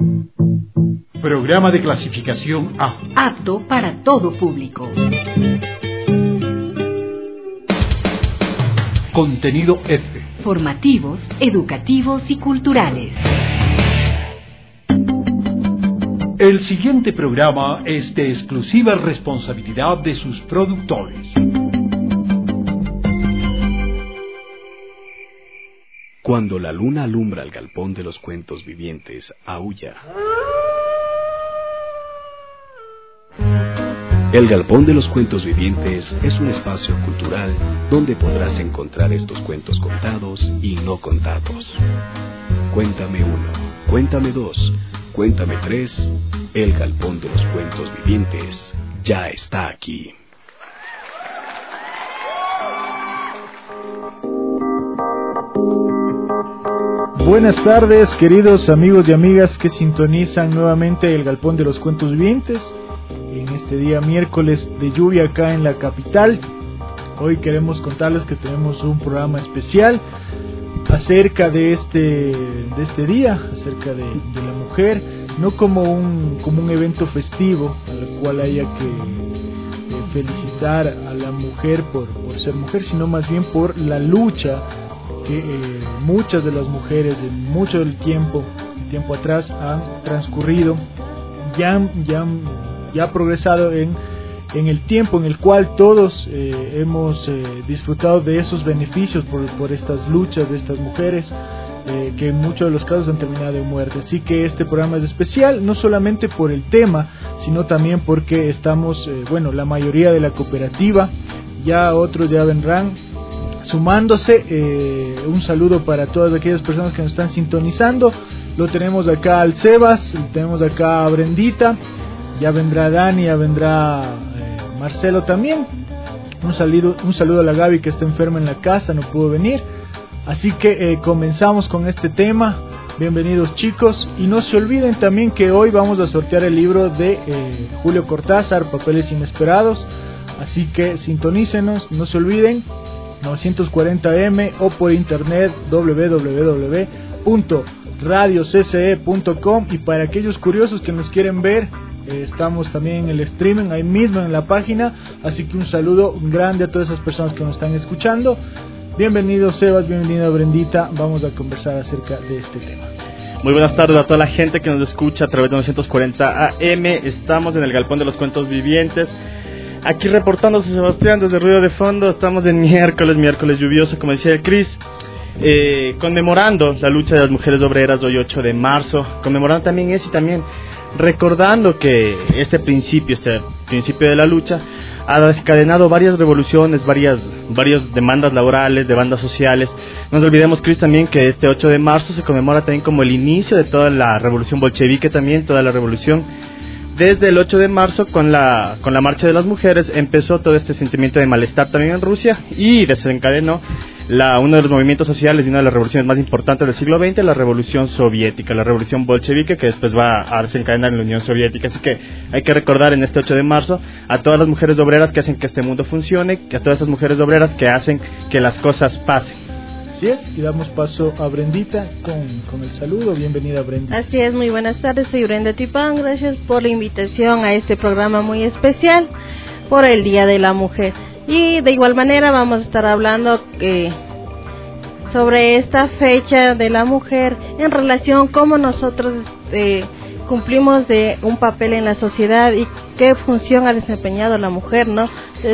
Programa de clasificación A. Apto para todo público. Contenido F. Formativos, educativos y culturales. El siguiente programa es de exclusiva responsabilidad de sus productores. Cuando la luna alumbra el galpón de los cuentos vivientes, aúlla. El Galpón de los Cuentos Vivientes es un espacio cultural donde podrás encontrar estos cuentos contados y no contados. Cuéntame uno, cuéntame dos, cuéntame tres. El Galpón de los Cuentos Vivientes ya está aquí. Buenas tardes, queridos amigos y amigas que sintonizan nuevamente el Galpón de los Cuentos Vivientes. En este día miércoles de lluvia acá en la capital, hoy queremos contarles que tenemos un programa especial acerca de este día, acerca de la mujer, no como un evento festivo al cual haya que felicitar a la mujer por ser mujer, sino más bien por la lucha que muchas de las mujeres de mucho del tiempo atrás han transcurrido, ya ha progresado en el tiempo en el cual todos hemos disfrutado de esos beneficios por estas luchas de estas mujeres, que en muchos de los casos han terminado en muerte. Así que este programa es especial, no solamente por el tema, sino también porque estamos, la mayoría de la cooperativa, ya otros ya vendrán sumándose. Un saludo para todas aquellas personas que nos están sintonizando. Lo tenemos acá al Sebas, tenemos acá a Brendita, ya vendrá Dani, ya vendrá Marcelo también. Un saludo a la Gaby que está enferma en la casa, no pudo venir. Así que comenzamos con este tema. Bienvenidos, chicos, y no se olviden también que hoy vamos a sortear el libro de Julio Cortázar, Papeles Inesperados. Así que sintonícenos, no se olviden, 940M o por internet www.radiocce.com. y para aquellos curiosos que nos quieren ver, estamos también en el streaming, ahí mismo en la página. Así que un saludo grande a todas esas personas que nos están escuchando. Bienvenido Sebas, bienvenida Brendita, vamos a conversar acerca de este tema. Muy buenas tardes a toda la gente que nos escucha a través de 940 AM. Estamos en el Galpón de los Cuentos Vivientes, aquí reportándose Sebastián desde Ruido de Fondo. Estamos en miércoles lluvioso, como decía el Cris, conmemorando la lucha de las mujeres obreras hoy 8 de marzo, conmemorando también eso y también recordando que este principio de la lucha ha desencadenado varias revoluciones, varias demandas laborales, demandas sociales. No nos olvidemos, Cris, también que este 8 de marzo se conmemora también como el inicio de toda la revolución bolchevique, también toda la revolución. Desde el 8 de marzo, con la marcha de las mujeres, empezó todo este sentimiento de malestar también en Rusia y desencadenó uno de los movimientos sociales y una de las revoluciones más importantes del siglo XX, la revolución soviética, la revolución bolchevique, que después va a desencadenar en la Unión Soviética. Así que hay que recordar en este 8 de marzo a todas las mujeres obreras que hacen que este mundo funcione, a todas esas mujeres obreras que hacen que las cosas pasen. Así es, y damos paso a Brendita con el saludo. Bienvenida, Brenda. Así es, muy buenas tardes, soy Brenda Tipán. Gracias por la invitación a este programa muy especial por el Día de la Mujer. Y de igual manera vamos a estar hablando sobre esta fecha de la mujer en relación cómo nosotros cumplimos de un papel en la sociedad y qué función ha desempeñado la mujer, ¿no?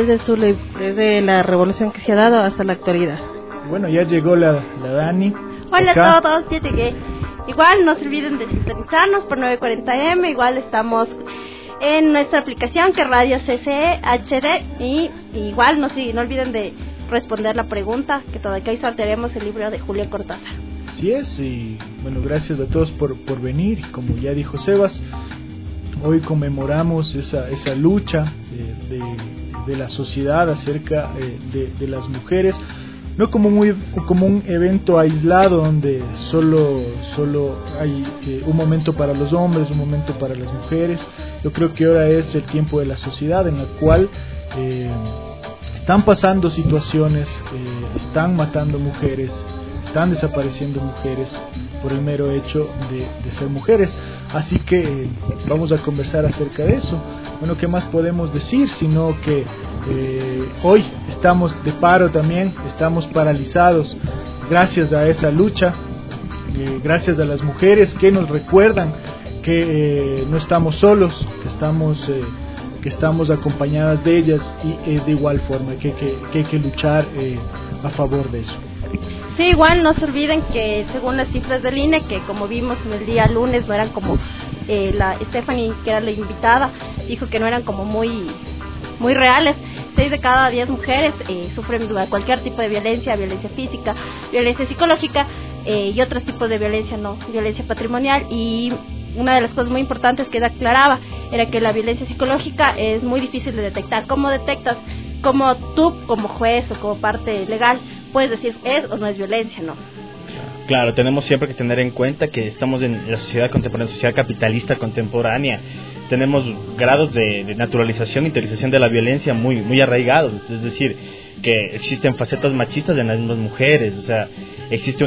Desde la revolución que se ha dado hasta la actualidad. Bueno, ya llegó la Dani. Hola a todos, ya llegué. Igual no se olviden de sintonizarnos por 940M, igual estamos en nuestra aplicación que es Radio CCE HD y igual no olviden de responder la pregunta que todavía hoy sortearemos el libro de Julio Cortázar. Así es, y bueno, gracias a todos por venir. Como ya dijo Sebas, hoy conmemoramos esa lucha de la sociedad acerca de las mujeres, no como un evento aislado donde solo hay un momento para los hombres, un momento para las mujeres. Yo creo que ahora es el tiempo de la sociedad en la cual están pasando situaciones, están matando mujeres, están desapareciendo mujeres por el mero hecho de ser mujeres. Así que vamos a conversar acerca de eso. Bueno, ¿qué más podemos decir? Sino que hoy estamos de paro también, estamos paralizados gracias a esa lucha, gracias a las mujeres que nos recuerdan que no estamos solos, que estamos acompañadas de ellas, y de igual forma que hay que luchar a favor de eso. Sí, igual no se olviden que según las cifras del INE, que como vimos en el día lunes no eran como la Stephanie, que era la invitada, dijo que no eran como muy reales. 6 de cada 10 mujeres sufren cualquier tipo de violencia física, violencia psicológica y otros tipos de violencia, no violencia patrimonial. Y una de las cosas muy importantes que ella aclaraba era que la violencia psicológica es muy difícil de detectar. ¿Cómo detectas? Como tú, como juez o como parte legal, puedes decir es o no es violencia, ¿no? Claro, tenemos siempre que tener en cuenta que estamos en la sociedad contemporánea, sociedad capitalista contemporánea. Tenemos grados de naturalización e interiorización de la violencia muy arraigados. Es decir, que existen facetas machistas en las mismas mujeres. O sea, existe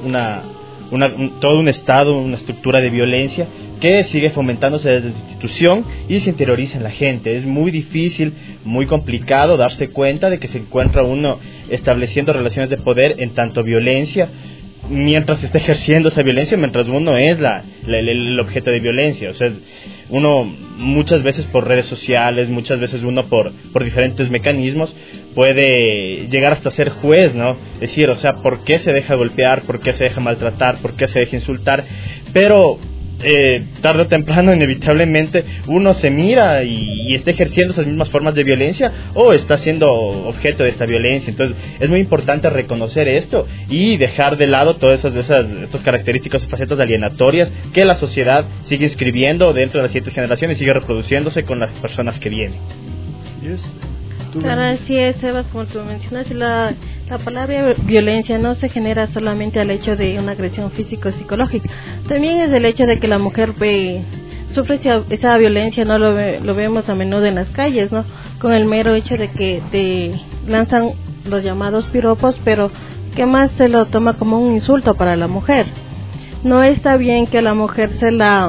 todo un estado, una estructura de violencia que sigue fomentándose desde la institución y se interioriza en la gente. Es muy difícil, muy complicado darse cuenta de que se encuentra uno estableciendo relaciones de poder en tanto violencia, mientras se está ejerciendo esa violencia, mientras uno es el objeto de violencia. O sea, uno muchas veces por redes sociales, muchas veces uno por diferentes mecanismos puede llegar hasta ser juez, ¿no? Es decir, o sea, ¿por qué se deja golpear? ¿Por qué se deja maltratar? ¿Por qué se deja insultar? Pero tarde o temprano, inevitablemente, uno se mira y está ejerciendo esas mismas formas de violencia o está siendo objeto de esta violencia. Entonces, es muy importante reconocer esto y dejar de lado todas estas características, facetas alienatorias que la sociedad sigue inscribiendo dentro de las siguientes generaciones y sigue reproduciéndose con las personas que vienen. Yes. Claro, así es, Sebas, como tú mencionas, la palabra violencia no se genera solamente al hecho de una agresión físico-psicológica, también es el hecho de que la mujer sufre esa violencia, no lo vemos a menudo en las calles, ¿no? Con el mero hecho de que te lanzan los llamados piropos, pero que más se lo toma como un insulto para la mujer. No está bien que a la mujer se la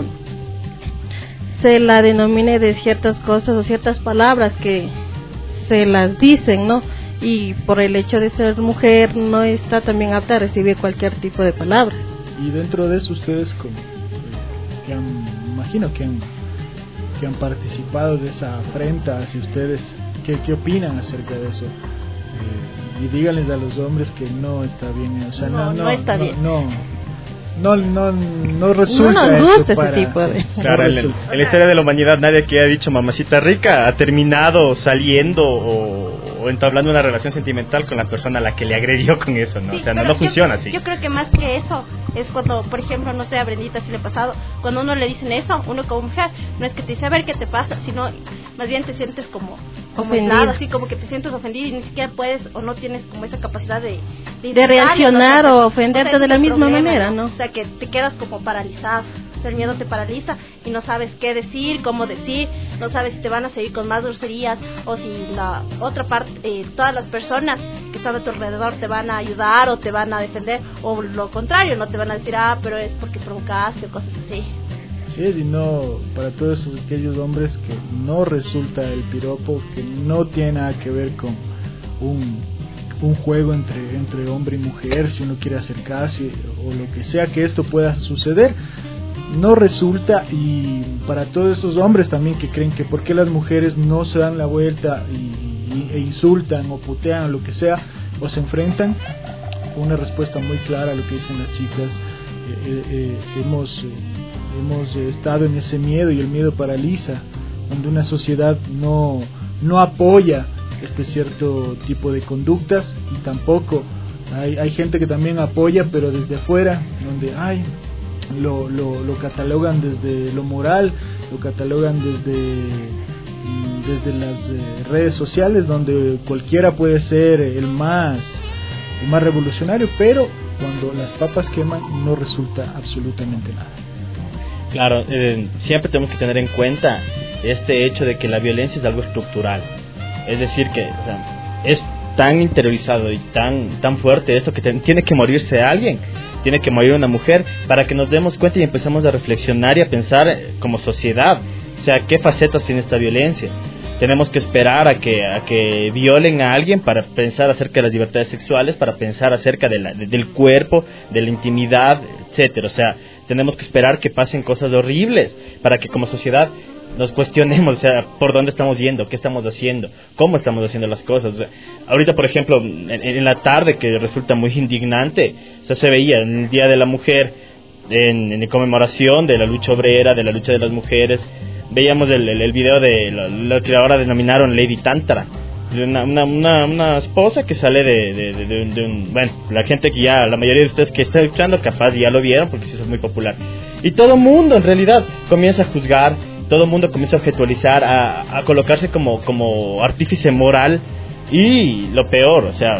denomine de ciertas cosas o ciertas palabras que se las dicen, ¿no? Y por el hecho de ser mujer no está también apta a recibir cualquier tipo de palabra. Y dentro de eso ustedes imagino que han participado de esa afrenta hacia ustedes, ¿qué opinan acerca de eso? Y díganles a los hombres que no está bien, o sea, no está bien. No resulta. No nos gusta ese tipo de... Claro, en la historia de la humanidad nadie que ha dicho mamacita rica ha terminado saliendo o entablando una relación sentimental con la persona a la que le agredió con eso, ¿no? Sí, o sea, no funciona así. Yo creo que más que eso es cuando, por ejemplo, no sé, a Brendita si le ha pasado, cuando uno le dicen eso, uno como mujer, no es que te dice a ver qué te pasa, sino más bien te sientes como aislado, así como que te sientes ofendido y ni siquiera puedes o no tienes como esa capacidad de reaccionar o ofenderte de la misma manera, ¿no? O sea, que te quedas como paralizado. El miedo te paraliza y no sabes qué decir, cómo decir, no sabes si te van a seguir con más groserías o si la otra parte, todas las personas que están a tu alrededor te van a ayudar o te van a defender, o lo contrario, no te van a decir, pero es porque provocaste o cosas así. Sí, y no, para todos aquellos hombres que no resulta el piropo, que no tiene nada que ver con un juego entre hombre y mujer, si uno quiere acercarse o lo que sea que esto pueda suceder, no resulta. Y para todos esos hombres también que creen que por qué las mujeres no se dan la vuelta e insultan o putean o lo que sea, o se enfrentan, una respuesta muy clara a lo que dicen las chicas. Hemos estado en ese miedo y el miedo paraliza, donde una sociedad no apoya este cierto tipo de conductas, y tampoco hay gente que también apoya, pero desde afuera, donde lo catalogan desde lo moral, lo catalogan desde las redes sociales, donde cualquiera puede ser el más revolucionario, pero cuando las papas queman no resulta absolutamente nada. Claro, siempre tenemos que tener en cuenta este hecho de que la violencia es algo estructural. Es decir, que es tan interiorizado y tan fuerte esto que tiene que morirse alguien, tiene que morir una mujer para que nos demos cuenta y empecemos a reflexionar y a pensar como sociedad, o sea, qué facetas tiene esta violencia. Tenemos que esperar a que violen a alguien para pensar acerca de las libertades sexuales, para pensar acerca del cuerpo, de la intimidad, etcétera. O sea, tenemos que esperar que pasen cosas horribles para que como sociedad nos cuestionemos, o sea, por dónde estamos yendo, qué estamos haciendo, cómo estamos haciendo las cosas. O sea, ahorita, por ejemplo, en la tarde, que resulta muy indignante, o sea, se veía en el Día de la Mujer, en conmemoración de la lucha obrera, de la lucha de las mujeres, veíamos el video de lo que ahora denominaron Lady Tantra, de una esposa que sale de un... Bueno, la gente que ya, la mayoría de ustedes que está escuchando, capaz ya lo vieron porque se hizo muy popular. Y todo el mundo, en realidad, comienza a juzgar, todo el mundo comienza a objetualizar, a colocarse como artífice moral. Y lo peor, o sea,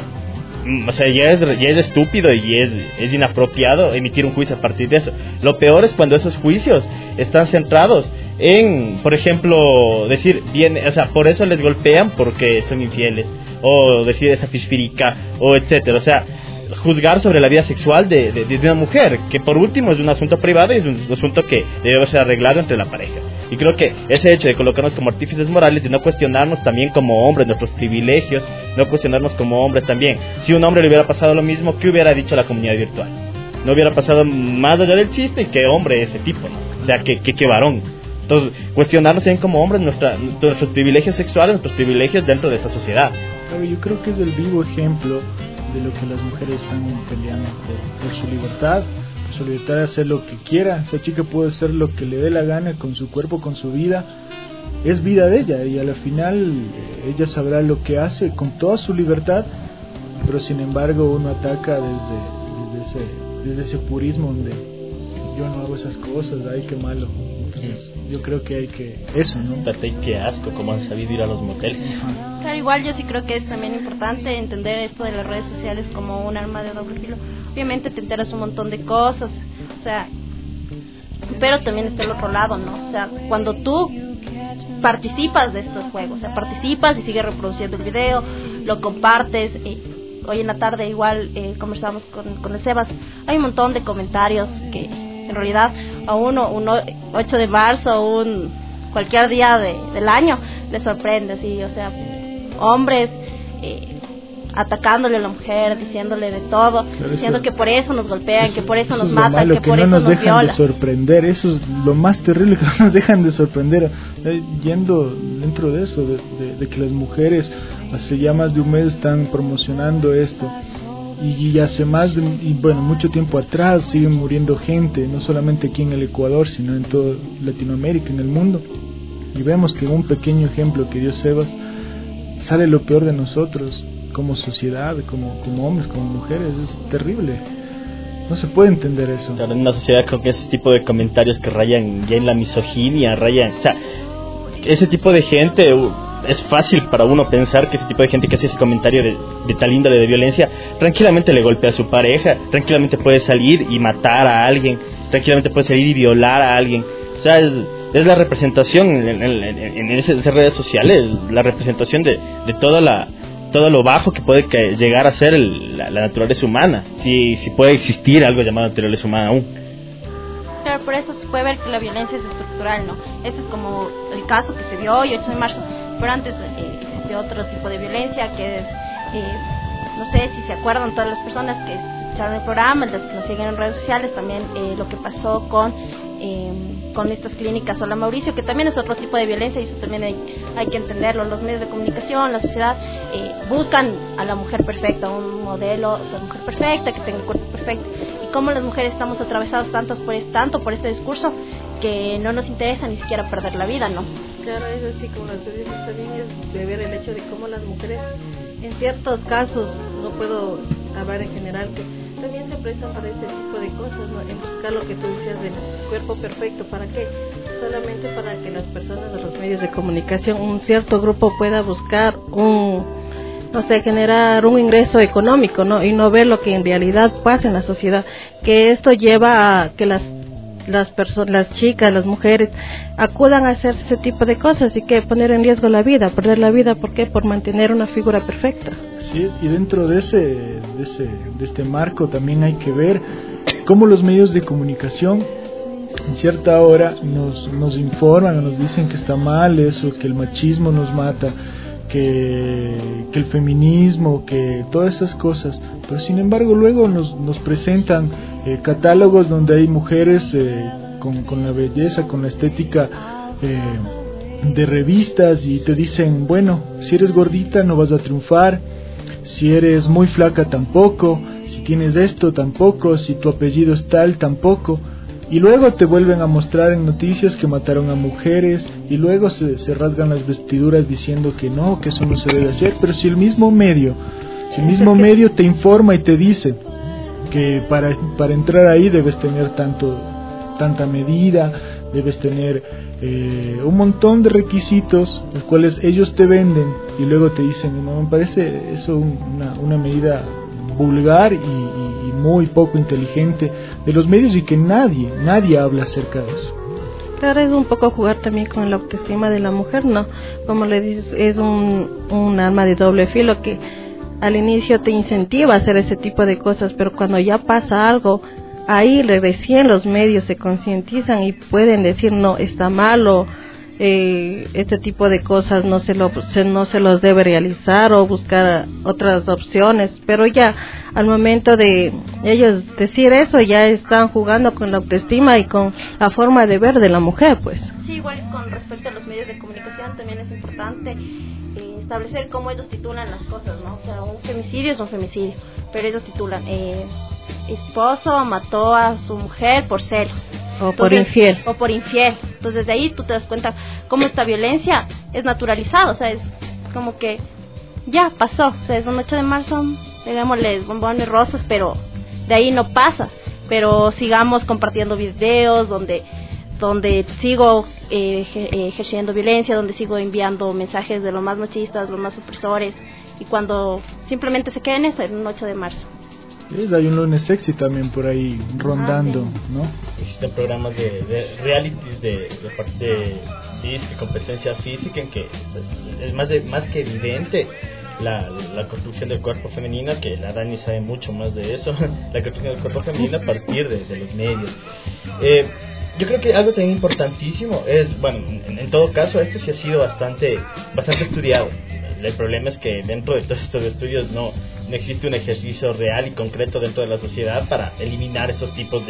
ya es estúpido y es inapropiado emitir un juicio a partir de eso. Lo peor es cuando esos juicios están centrados en, por ejemplo, decir bien, o sea, por eso les golpean porque son infieles, o decir esa pispirica, o etcétera. O sea, juzgar sobre la vida sexual de una mujer, que por último es un asunto privado y es un asunto que debe ser arreglado entre la pareja. Y creo que ese hecho de colocarnos como artífices morales, de no cuestionarnos también como hombres nuestros privilegios, no cuestionarnos como hombres también. Si un hombre le hubiera pasado lo mismo, ¿qué hubiera dicho la comunidad virtual? No hubiera pasado más allá del chiste y qué hombre ese tipo, ¿no? O sea, qué varón. Entonces, cuestionarnos también como hombres nuestros privilegios sexuales, nuestros privilegios dentro de esta sociedad. Yo creo que es el vivo ejemplo de lo que las mujeres están peleando por su libertad de hacer lo que quiera. Esa chica puede hacer lo que le dé la gana con su cuerpo, con su vida. Es vida de ella y al final ella sabrá lo que hace con toda su libertad, pero sin embargo uno ataca desde ese purismo donde yo no hago esas cosas, ay, qué malo. Entonces, yo creo que hay que eso, ¿no? Qué asco, cómo han sabido ir a los moteles. Claro, igual yo sí creo que es también importante entender esto de las redes sociales como un arma de doble filo. Obviamente te enteras un montón de cosas, o sea, pero también está el otro lado, ¿no? O sea, cuando tú participas de estos juegos, o sea, participas y sigues reproduciendo el video, lo compartes. Hoy en la tarde igual conversábamos con el Sebas, hay un montón de comentarios que en realidad a un 8 de marzo, cualquier día del año le sorprende, ¿sí? O sea, hombres atacándole a la mujer, diciéndole de todo, claro, diciendo que por eso nos golpean, que por eso nos matan, que por eso nos violan. No nos dejan de sorprender, eso es lo más terrible, que no nos dejan de sorprender. Yendo dentro de eso, de que las mujeres hace ya más de un mes están promocionando esto, y hace mucho tiempo atrás siguen muriendo gente, no solamente aquí en el Ecuador, sino en toda Latinoamérica, en el mundo, y vemos que en un pequeño ejemplo que dio Sebas sale lo peor de nosotros como sociedad, como hombres, como mujeres. Es terrible, no se puede entender eso. Claro, en una sociedad con ese tipo de comentarios que rayan ya en la misoginia, o sea, ese tipo de gente, es fácil para uno pensar que ese tipo de gente que hace ese comentario de tal índole de violencia, tranquilamente le golpea a su pareja, tranquilamente puede salir y matar a alguien, tranquilamente puede salir y violar a alguien. O sea, es la representación en esas redes sociales, la representación de todo lo bajo que puede llegar a ser la naturaleza humana, si puede existir algo llamado naturaleza humana aún. Claro, por eso se puede ver que la violencia es estructural, ¿no? Este es como el caso que se dio hoy, 8 de marzo, pero antes existe otro tipo de violencia que es, no sé si se acuerdan todas las personas que escucharon el programa, las que nos siguen en redes sociales, también lo que pasó con estas clínicas Hola Mauricio, que también es otro tipo de violencia y eso también hay que entenderlo. Los medios de comunicación, la sociedad buscan a la mujer perfecta, un modelo de mujer perfecta, que tenga el cuerpo perfecto, y como las mujeres estamos atravesadas tanto por este discurso que no nos interesa ni siquiera perder la vida, ¿no? Claro, es así como las veces también es de ver el hecho de cómo las mujeres en ciertos casos, no puedo hablar en general, que también se prestan para este tipo de cosas, ¿no? En buscar lo que tú decías del cuerpo perfecto. ¿Para qué? Solamente para que las personas de los medios de comunicación, un cierto grupo pueda buscar generar un ingreso económico, ¿no? Y no ver lo que en realidad pasa en la sociedad, que esto lleva a que las las chicas, las mujeres acudan a hacer ese tipo de cosas y que poner en riesgo la vida, perder la vida, ¿por qué? Por mantener una figura perfecta. Sí, y dentro de este marco también hay que ver cómo los medios de comunicación en cierta hora nos informan o nos dicen que está mal eso, que el machismo nos mata, que el feminismo, que todas esas cosas, pero sin embargo luego nos presentan catálogos donde hay mujeres con la belleza, con la estética de revistas, y te dicen, bueno, si eres gordita no vas a triunfar, si eres muy flaca tampoco, si tienes esto tampoco, si tu apellido es tal tampoco. Y luego te vuelven a mostrar en noticias que mataron a mujeres, y luego se rasgan las vestiduras diciendo que no, que eso no se debe hacer. Pero si el mismo medio te informa y te dice que para entrar ahí debes tener tanta medida, debes tener un montón de requisitos, los cuales ellos te venden, y luego te dicen, no, me parece eso una medida vulgar y muy poco inteligente de los medios, y que nadie habla acerca de eso. Claro, es un poco jugar también con la autoestima de la mujer, ¿no? Como le dices, es un arma de doble filo que al inicio te incentiva a hacer ese tipo de cosas, pero cuando ya pasa algo, ahí recién los medios se concientizan y pueden decir, no, está mal, o este tipo de cosas no se los debe realizar, o buscar otras opciones. Pero ya al momento de ellos decir eso, ya están jugando con la autoestima y con la forma de ver de la mujer, pues. Sí, igual con respecto a los medios de comunicación también es importante establecer cómo ellos titulan las cosas, ¿no? O sea, un femicidio es un femicidio, pero ellos titulan esposo mató a su mujer por celos. O por infiel. Entonces de ahí tú te das cuenta cómo esta violencia es naturalizada, o sea, es como que ya pasó, o sea, es un 8 de marzo, digámosle bombones rosas, pero de ahí no pasa. Pero sigamos compartiendo videos donde sigo ejerciendo violencia, donde sigo enviando mensajes de los más machistas, los más opresores, y cuando simplemente se queda en eso, en un 8 de marzo. Hay un lunes sexy también por ahí rondando, ¿no? Existen programas de realities de parte de competencia física, en que pues, es más que evidente la construcción del cuerpo femenino, que la Dani sabe mucho más de eso, la construcción del cuerpo femenino a partir de los medios. Yo creo que algo también importantísimo es, bueno, en todo caso, esto sí ha sido bastante estudiado. El problema es que dentro de todos estos estudios no existe un ejercicio real y concreto dentro de la sociedad para eliminar estos tipos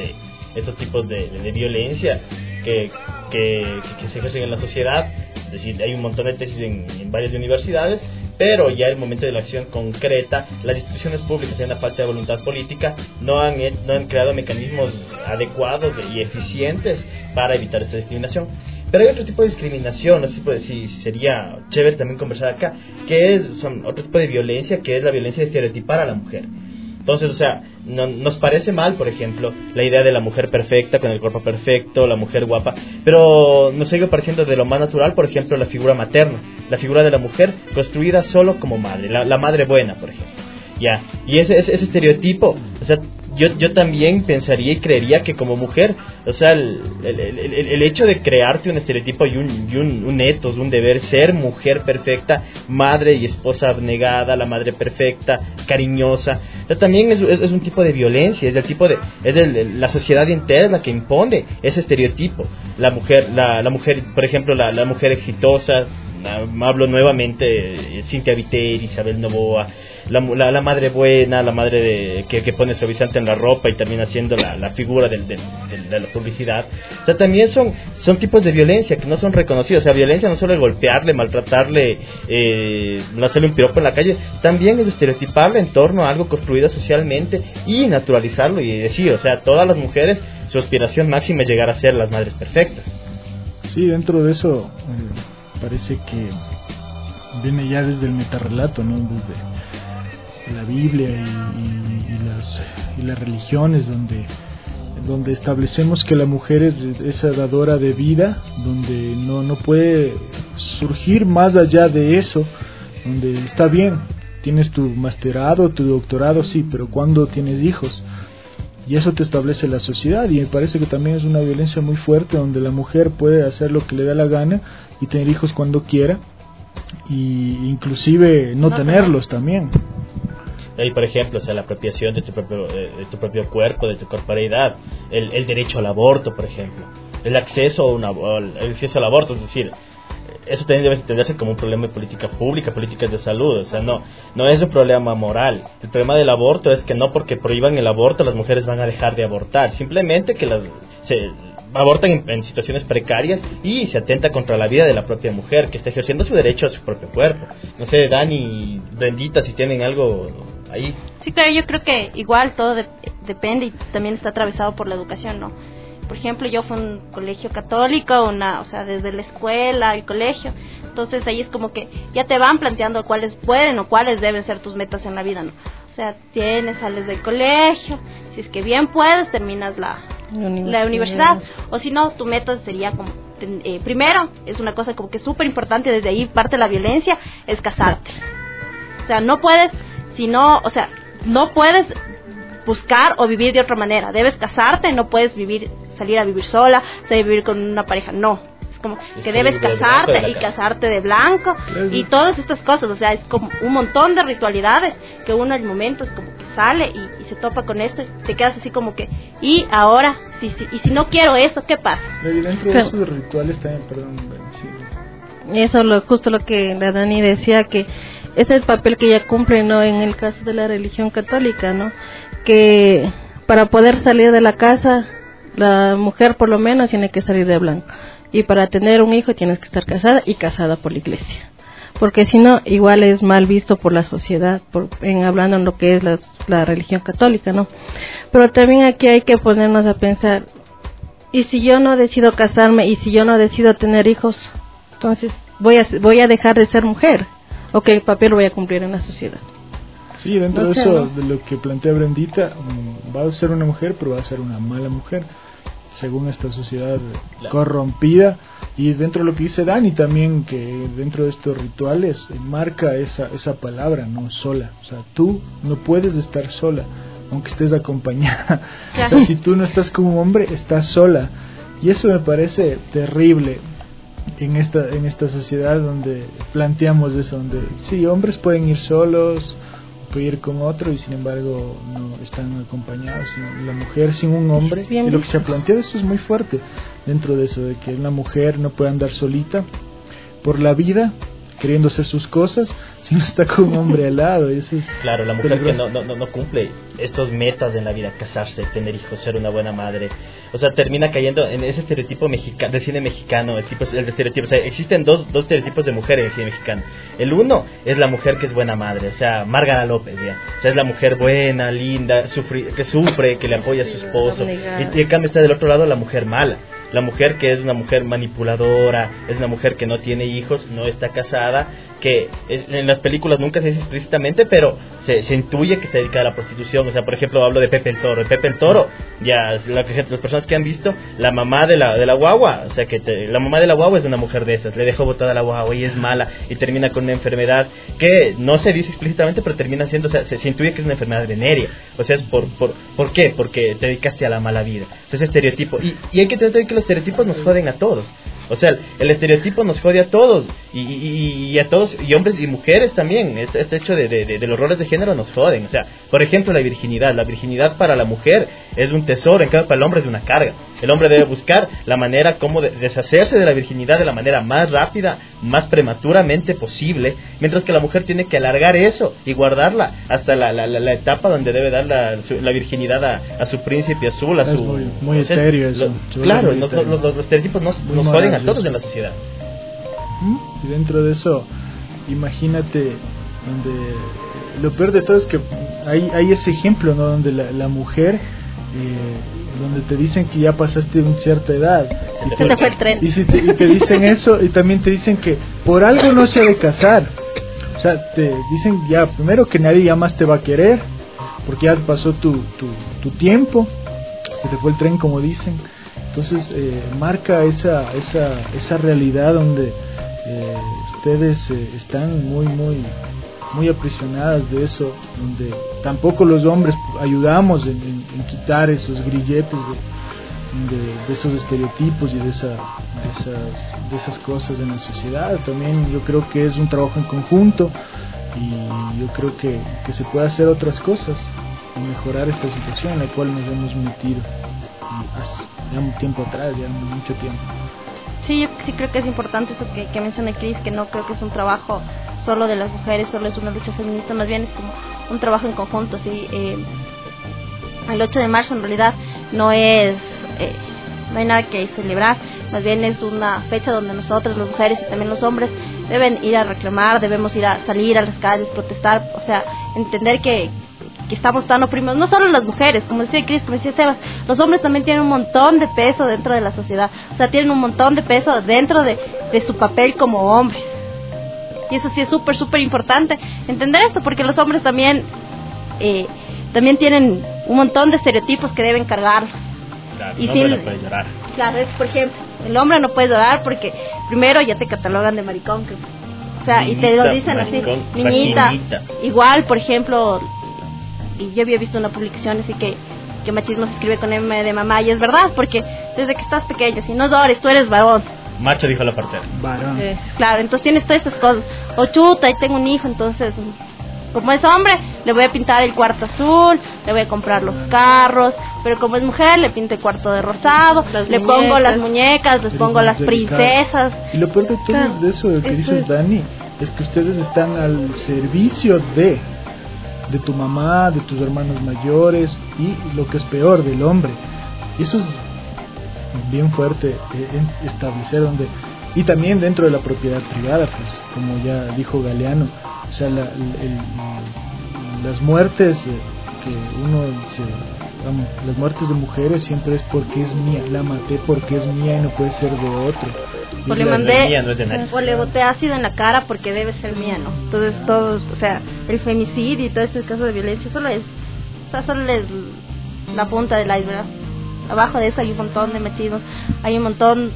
de violencia que se ejercen en la sociedad. Es decir, hay un montón de tesis en varias universidades, pero ya el momento de la acción concreta, las instituciones públicas, en la falta de voluntad política, no han creado mecanismos adecuados y eficientes para evitar esta discriminación. Pero hay otro tipo de discriminación, no sé si sería chévere también conversar acá, que son otro tipo de violencia, que es la violencia de estereotipar a la mujer. Entonces, o sea, nos parece mal, por ejemplo, la idea de la mujer perfecta, con el cuerpo perfecto, la mujer guapa, pero nos sigue pareciendo de lo más natural, por ejemplo, la figura materna, la figura de la mujer construida solo como madre, la madre buena, por ejemplo. Ya, y ese estereotipo, o sea, yo también pensaría y creería que como mujer, o sea, el hecho de crearte un estereotipo y un ethos, un deber ser mujer perfecta, madre y esposa abnegada, la madre perfecta, cariñosa, o sea, también es un tipo de violencia, la sociedad entera la que impone ese estereotipo. La mujer, por ejemplo, la mujer exitosa, hablo nuevamente, Cintia Viteri, Isabel Novoa, la madre buena, la madre que pone suavizante en la ropa y termina siendo la figura de la publicidad. O sea, también son tipos de violencia que no son reconocidos. O sea, violencia no solo es golpearle, maltratarle, hacerle un piropo en la calle, también es estereotiparle en torno a algo construido socialmente y naturalizarlo y decir, o sea, todas las mujeres, su aspiración máxima es llegar a ser las madres perfectas. Sí, dentro de eso parece que viene ya desde el metarrelato, ¿no? Desde la Biblia y las religiones, donde establecemos que la mujer es dadora de vida, donde no puede surgir más allá de eso, donde está bien, tienes tu masterado, tu doctorado, sí, pero ¿cuándo tienes hijos? y eso te establece la sociedad, y me parece que también es una violencia muy fuerte donde la mujer puede hacer lo que le da la gana y tener hijos cuando quiera, y inclusive no tenerlos también. Y por ejemplo, o sea, la apropiación de tu propio cuerpo, de tu corporeidad, el derecho al aborto, por ejemplo, el acceso al aborto, es decir, eso también debe entenderse como un problema de política pública, políticas de salud. O sea, no es un problema moral. El problema del aborto es que no porque prohíban el aborto las mujeres van a dejar de abortar, simplemente que se abortan en situaciones precarias y se atenta contra la vida de la propia mujer que está ejerciendo su derecho a su propio cuerpo. No sé, Dani, Brendita, si tienen algo ahí. Sí, claro, yo creo que igual todo depende y también está atravesado por la educación, ¿no? Por ejemplo, yo fui a un colegio católico, o sea, desde la escuela, el colegio, entonces ahí es como que ya te van planteando cuáles pueden o cuáles deben ser tus metas en la vida, ¿no? O sea, sales del colegio, si es que bien puedes, terminas la universidad, o si no, tu meta sería como, primero, es una cosa como que súper importante, desde ahí parte la violencia, es casarte. O sea, no puedes buscar o vivir de otra manera. Debes casarte, no puedes salir a vivir sola, salir a vivir con una pareja, no. Es como que debes casarte y casarte de blanco y todas estas cosas, o sea, es como un montón de ritualidades que uno al momento es como que sale y se topa con esto y te quedas así como que, y ahora, si no quiero eso, ¿qué pasa? Y dentro de esos rituales también, perdón, sí. Eso justo lo que la Dani decía, que es el papel que ella cumple, ¿no? En el caso de la religión católica, ¿no? Que para poder salir de la casa, la mujer por lo menos tiene que salir de blanco, y para tener un hijo tienes que estar casada y casada por la iglesia, porque si no, igual es mal visto por la sociedad, hablando en lo que es la religión católica, ¿no? Pero también aquí hay que ponernos a pensar, y si yo no decido casarme, y si yo no decido tener hijos, entonces voy a dejar de ser mujer, ¿o qué papel voy a cumplir en la sociedad? Sí, dentro de eso, de lo que plantea Brendita, va a ser una mujer, pero va a ser una mala mujer, según esta sociedad corrompida. Y dentro de lo que dice Dani también, que dentro de estos rituales marca esa palabra, no sola. O sea, tú no puedes estar sola, aunque estés acompañada. O sea, si tú no estás con un hombre, estás sola. Y eso me parece terrible en esta sociedad donde planteamos eso, donde sí, hombres pueden ir solos, ir con otro, y sin embargo no están acompañados, la mujer sin un hombre. Y lo que se ha planteado, eso es muy fuerte dentro de eso, de que una mujer no puede andar solita por la vida queriendo hacer sus cosas si no está con un hombre al lado. Eso es claro, la mujer peligroso. que no cumple estos metas en la vida, casarse, tener hijos, ser una buena madre, o sea, termina cayendo en ese estereotipo mexicano, del cine mexicano, el estereotipo. O sea, existen dos estereotipos de mujer en el cine mexicano. El uno es la mujer que es buena madre, o sea, Márgara López, ya. O sea, es la mujer buena, linda, que sufre, que le apoya a su esposo, y en cambio está del otro lado la mujer mala. La mujer que es una mujer manipuladora, es una mujer que no tiene hijos, no está casada, que en las películas nunca se dice explícitamente, pero se intuye que se dedica a la prostitución. O sea, por ejemplo, hablo de Pepe el Toro. Pepe el Toro, ya las personas que han visto, la mamá de la guagua, o sea, la mamá de la guagua es una mujer de esas, le dejó botada la guagua y es mala y termina con una enfermedad que no se dice explícitamente, pero termina siendo, o sea, se intuye que es una enfermedad venérea. O sea, es ¿por qué? Porque te dedicaste a la mala vida. O sea, ese estereotipo. Y hay que entender que los estereotipos nos joden a todos. O sea, el estereotipo nos jode a todos y a todos, y hombres y mujeres también. Este hecho de los roles de género nos joden. O sea, por ejemplo, la virginidad para la mujer es un tesoro, en cambio para el hombre es una carga. El hombre debe buscar la manera como deshacerse de la virginidad de la manera más rápida, más prematuramente posible, mientras que la mujer tiene que alargar eso y guardarla hasta la etapa donde debe dar la virginidad a su príncipe azul, a su... Es muy etéreo eso. Claro, los estereotipos nos joden a todos en la sociedad. Y dentro de eso, imagínate, donde lo peor de todo es que hay ese ejemplo, ¿no? Donde la mujer, donde te dicen que ya pasaste una cierta edad, y te dicen eso, y también te dicen que por algo no se ha de casar. O sea, te dicen ya primero que nadie ya más te va a querer, porque ya pasó tu tiempo, se te fue el tren, como dicen. Entonces marca esa realidad donde ustedes están muy muy aprisionadas de eso, donde tampoco los hombres ayudamos en quitar esos grilletes de esos estereotipos y de esas cosas en la sociedad. También yo creo que es un trabajo en conjunto, y yo creo que se puede hacer otras cosas y mejorar esta situación en la cual nos hemos metido hace ya un tiempo atrás, ya mucho tiempo. Sí, yo sí creo que es importante eso que menciona Cris, que no creo que es un trabajo solo de las mujeres, solo es una lucha feminista, más bien es como un trabajo en conjunto. ¿Sí? El 8 de marzo en realidad no hay nada que celebrar, más bien es una fecha donde nosotros, las mujeres y también los hombres, deben ir a reclamar, debemos ir a salir a las calles, protestar, o sea, entender que estamos tan oprimidos, no solo las mujeres, como decía Cris, como decía Sebas, los hombres también tienen un montón de peso dentro de la sociedad, o sea, tienen un montón de peso dentro de su papel como hombres, y eso sí es súper, súper importante, entender esto, porque los hombres también tienen un montón de estereotipos que deben cargarlos. Claro, y el hombre no puede llorar. Claro, es, por ejemplo, el hombre no puede llorar porque primero ya te catalogan de maricón, o sea, Niñita, y te lo dicen maricón, así, niñita. vaginita. Igual, por ejemplo, y yo había visto una publicación así que machismo se escribe con M de mamá, y es verdad, porque desde que estás pequeño, si no llores, tú eres varón. Macho, dijo la partera. Varón. Claro, entonces tienes todas estas cosas. O chuta, y tengo un hijo, entonces, como es hombre, le voy a pintar el cuarto azul, le voy a comprar los carros, pero como es mujer, le pinto el cuarto de rosado, le pongo las muñecas, les pongo las princesas. Y lo peor de todo, claro, de eso que dices, es, Dani, es que ustedes están al servicio de tu mamá, de tus hermanos mayores, y lo que es peor, del hombre. Y eso es bien fuerte, establecer donde, y también dentro de la propiedad privada, pues como ya dijo Galeano, o sea, las muertes las muertes de mujeres siempre es porque es mía, la maté porque es mía y no puede ser de otro. O le mandé, o le boté ácido en la cara porque debe ser mía, ¿no? Entonces todo, o sea, el femicidio y todo este caso de violencia solo es la punta del iceberg. Abajo de eso hay un montón de machismos, hay un montón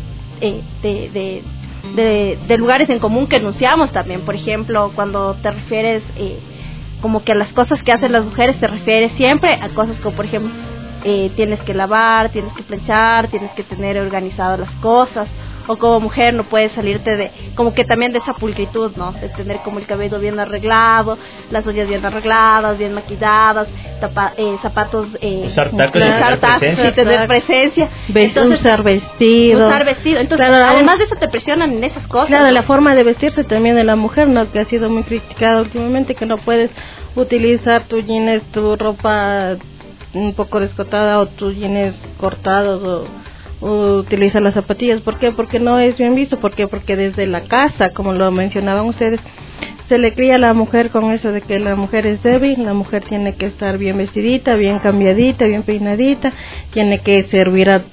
de lugares en común que enunciamos también. Por ejemplo, cuando te refieres como que a las cosas que hacen las mujeres, te refieres siempre a cosas como, por ejemplo, tienes que lavar, tienes que planchar, tienes que tener organizadas las cosas, o como mujer no puedes salirte como que también de esa pulcritud, ¿no? De tener como el cabello bien arreglado, las uñas bien arregladas, bien maquilladas, zapatos, usar tacos y tener presencia. Entonces, usar vestido. Entonces, claro, además de eso te presionan en esas cosas. Claro, ¿no? La forma de vestirse también de la mujer, ¿no? Que ha sido muy criticada últimamente, que no puedes utilizar tu jeans, tu ropa un poco descotada, o tus jeans cortados, o utilizar las zapatillas. ¿Por qué? Porque no es bien visto. ¿Por qué? Porque desde la casa, como lo mencionaban ustedes, se le cría a la mujer con eso de que la mujer es débil, la mujer tiene que estar bien vestidita, bien cambiadita, bien peinadita, tiene que servir a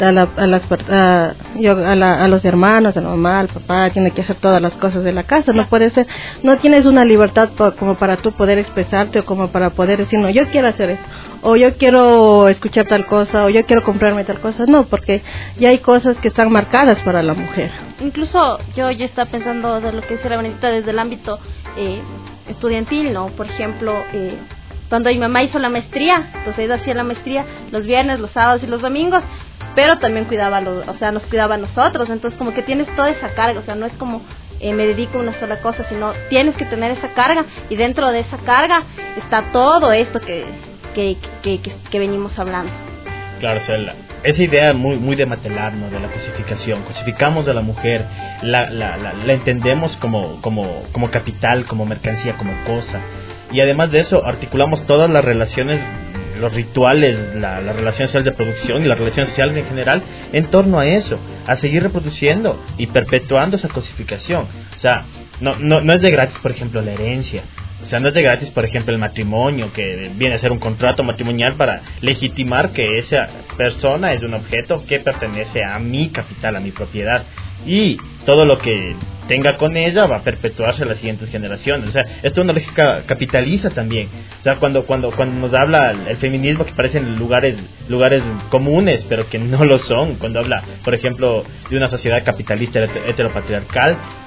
los hermanos, a la mamá, al papá, tiene que hacer todas las cosas de la casa. No puede ser, no tienes una libertad como para tú poder expresarte, o como para poder decir, no, yo quiero hacer esto, o yo quiero escuchar tal cosa, o yo quiero comprarme tal cosa. No, porque ya hay cosas que están marcadas para la mujer. Incluso yo estaba pensando de lo que dice la Benedita desde el ámbito estudiantil, ¿no? Por ejemplo, cuando mi mamá hizo la maestría, entonces ella hacía la maestría los viernes, los sábados y los domingos, pero también nos cuidaba a nosotros. Entonces como que tienes toda esa carga, o sea, no es como me dedico a una sola cosa, sino tienes que tener esa carga, y dentro de esa carga está todo esto que venimos hablando. Claro, o sea, esa idea muy de Matelar, ¿no? De la cosificación. Cosificamos a la mujer, la entendemos como capital, como mercancía, como cosa. Y además de eso, articulamos todas las relaciones, los rituales, la relación social de producción y las relaciones sociales en general en torno a eso, a seguir reproduciendo y perpetuando esa cosificación. O sea, no es de gratis, por ejemplo, la herencia. O sea, no es de gratis, por ejemplo, el matrimonio, que viene a ser un contrato matrimonial para legitimar que esa persona es un objeto que pertenece a mi capital, a mi propiedad. Y todo lo que tenga con ella va a perpetuarse a las siguientes generaciones. O sea, esto es una lógica capitalista también. O sea, cuando nos habla el feminismo, que parecen lugares comunes, pero que no lo son. Cuando habla, por ejemplo, de una sociedad capitalista heteropatriarcal,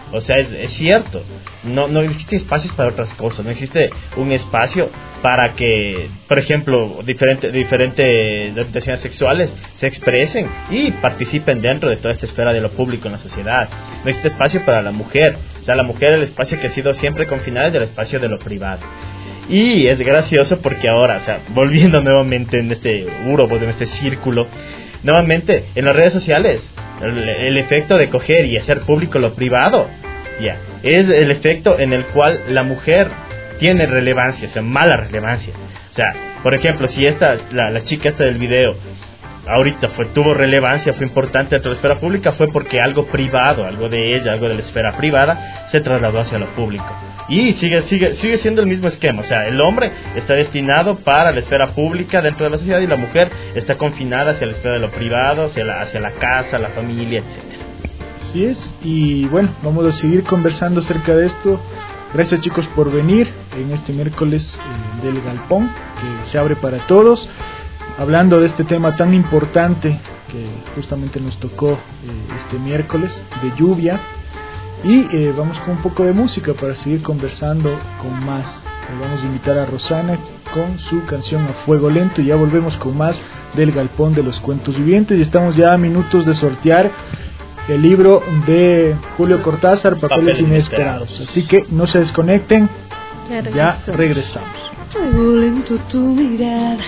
O sea, es cierto. No existe espacios para otras cosas. No existe un espacio para que, por ejemplo, diferentes orientaciones sexuales se expresen y participen dentro de toda esta esfera de lo público en la sociedad. No existe espacio para la mujer. O sea, la mujer, el espacio que ha sido siempre confinado es el espacio de lo privado. Y es gracioso porque ahora, o sea, volviendo nuevamente en este uroboros, en este círculo, nuevamente en las redes sociales, el efecto de coger y hacer público lo privado, es el efecto en el cual la mujer tiene relevancia, o sea, mala relevancia. O sea, por ejemplo, si la chica esta del video ahorita tuvo relevancia, fue importante dentro de la esfera pública, fue porque algo privado, algo de ella, algo de la esfera privada, se trasladó hacia lo público. Y sigue siendo el mismo esquema. O sea, el hombre está destinado para la esfera pública dentro de la sociedad y la mujer está confinada hacia la esfera de lo privado, hacia la casa, la familia, etcétera. Así es, y bueno, vamos a seguir conversando acerca de esto. Gracias, chicos, por venir en este miércoles del Galpón, que se abre para todos, hablando de este tema tan importante que justamente nos tocó este miércoles, de lluvia. Y vamos con un poco de música para seguir conversando con más. Vamos a invitar a Rosana con su canción A Fuego Lento, y ya volvemos con más del Galpón de los Cuentos Vivientes. Y estamos ya a minutos de sortear el libro de Julio Cortázar, Papeles Inesperados. Así que no se desconecten, ya regresamos. A fuego lento tu mirada,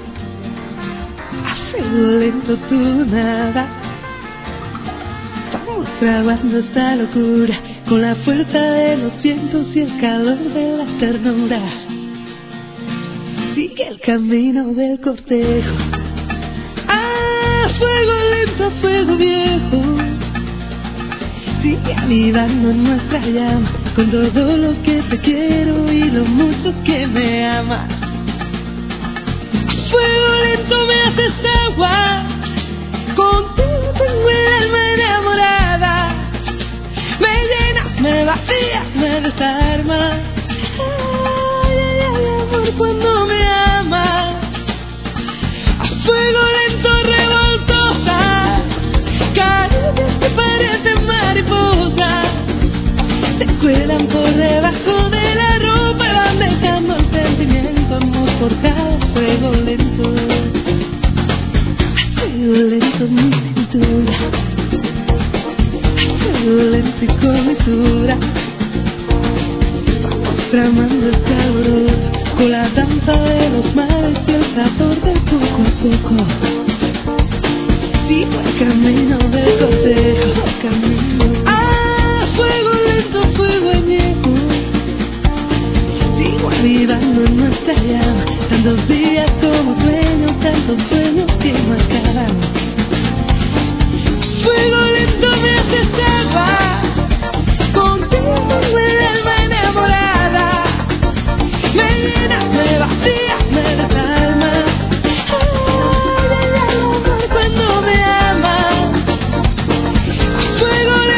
a fuego lento tu nada. Vamos fraguando esta locura con la fuerza de los vientos y el calor de la ternura. Sigue el camino del cortejo, a fuego lento, a fuego viejo. Sigue avivando en nuestra llama con todo lo que te quiero y lo mucho que me amas. A fuego lento me haces agua, contigo tengo el alma enamorada. Me llenas, me vacías, me desarmas. Ay, ay, ay, amor, cuando me amas. A fuego lento revoltosa, caricias que parecen mariposas, se cuelan por debajo de la ropa y van dejando el sentimiento, amor, por cada fuego lento. A fuego lento mi cintura, a fuego lento y con mesura. Vamos tramando este alboroto con la danza de los mares y el sabor del poco a poco. Sigo el camino del cortejo, camino a fuego lento, fuego añejo. Sigo avivando en nuestra llama, tantos días como sueños, tantos sueños que no acaban. Fuego lento me haces agua, contigo tengo el alma enamorada. Me llenas, me vacías, me desarmas. Ay, ay, ay, amor, cuando me amas. Fuego lento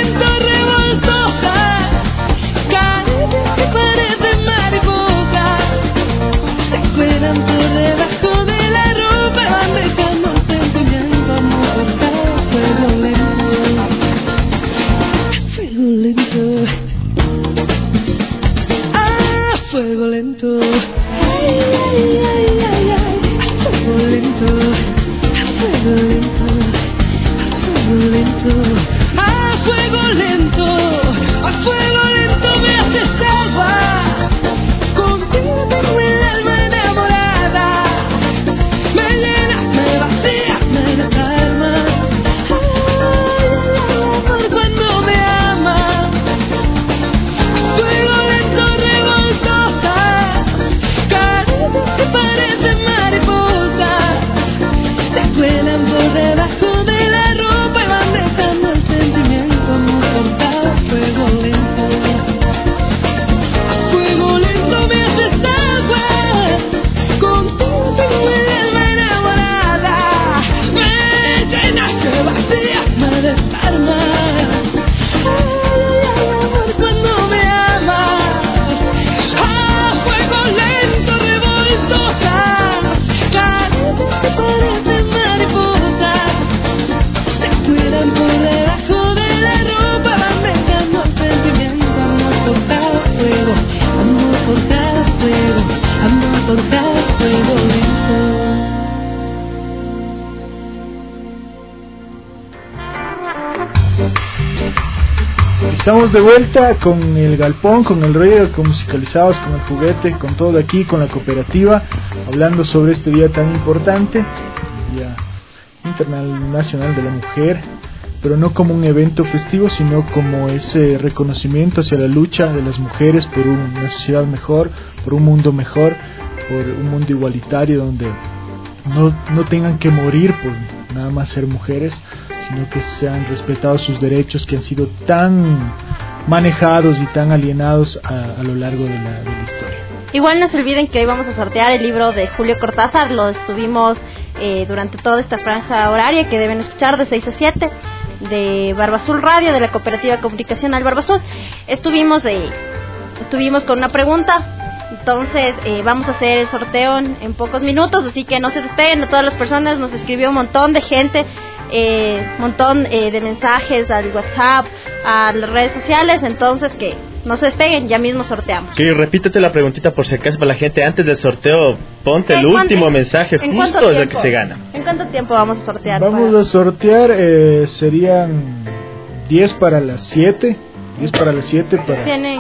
Estamos de vuelta con el galpón, con el ruido, con musicalizados, con el juguete, con todo aquí, con la cooperativa, hablando sobre este día tan importante, Día Internacional de la Mujer, pero no como un evento festivo, sino como ese reconocimiento hacia la lucha de las mujeres por una sociedad mejor, por un mundo mejor, por un mundo igualitario donde no tengan que morir por nada más ser mujeres, sino que sean respetados sus derechos que han sido tan manejados y tan alienados a lo largo de la historia. Igual no se olviden que hoy vamos a sortear el libro de Julio Cortázar. Lo estuvimos durante toda esta franja horaria que deben escuchar de 6 a 7 de Barba Azul Radio, de la cooperativa comunicacional Barba Azul. Estuvimos con una pregunta. Entonces vamos a hacer el sorteo en pocos minutos, así que no se despeguen de todas las personas. Nos escribió un montón de gente, montón de mensajes al WhatsApp, a las redes sociales, entonces que no se despeguen, ya mismo sorteamos. Sí, repítete la preguntita por si acaso para la gente antes del sorteo. Ponte el último mensaje, justo es el que se gana. ¿En cuánto tiempo vamos a sortear? Vamos a sortear, serían 10 para las 7. 10 para las 7 para...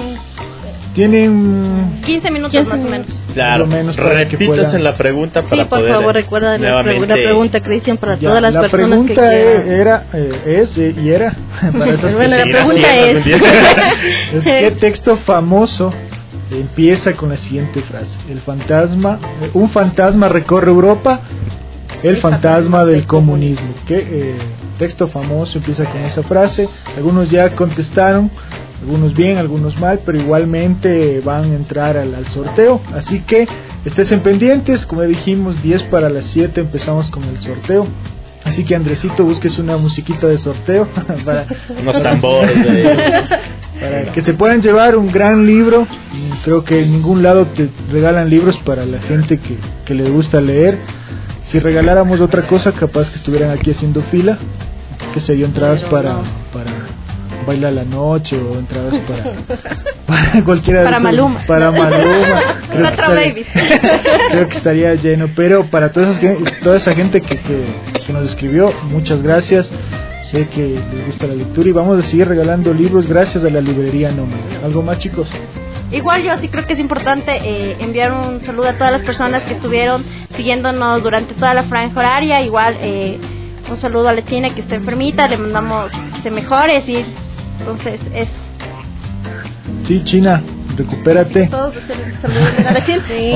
Tienen 15 minutos más o menos. Claro, repítanse la pregunta para sí, por poder... favor, recuerda la pregunta, Cristian, para todas las personas que quieran. La pregunta era para esas bueno, la pregunta es ¿qué texto famoso empieza con la siguiente frase? Un fantasma recorre Europa, el fantasma del comunismo. ¿Qué texto famoso empieza con esa frase? Algunos ya contestaron, algunos bien, algunos mal, pero igualmente van a entrar al sorteo, así que estén pendientes. Como dijimos, 10 para las 7 empezamos con el sorteo, así que Andresito, busques una musiquita de sorteo para unos tambores para que se puedan llevar un gran libro. Creo que en ningún lado te regalan libros para la gente que le gusta leer. Si regaláramos otra cosa, capaz que estuvieran aquí haciendo fila, que sería entradas para Baila la Noche, o entradas para cualquiera de para Maluma. Para Maluma. Creo que estaría lleno, pero para toda esa gente que nos escribió, muchas gracias. Sé que les gusta la lectura y vamos a seguir regalando libros gracias a la librería Nómada. ¿Algo más, chicos? Igual yo sí creo que es importante enviar un saludo a todas las personas que estuvieron siguiéndonos durante toda la franja horaria. Igual un saludo a la China que está enfermita, le mandamos que se mejore, sí. Entonces eso. Sí, China, recupérate. Todos saludos a la China. Sí,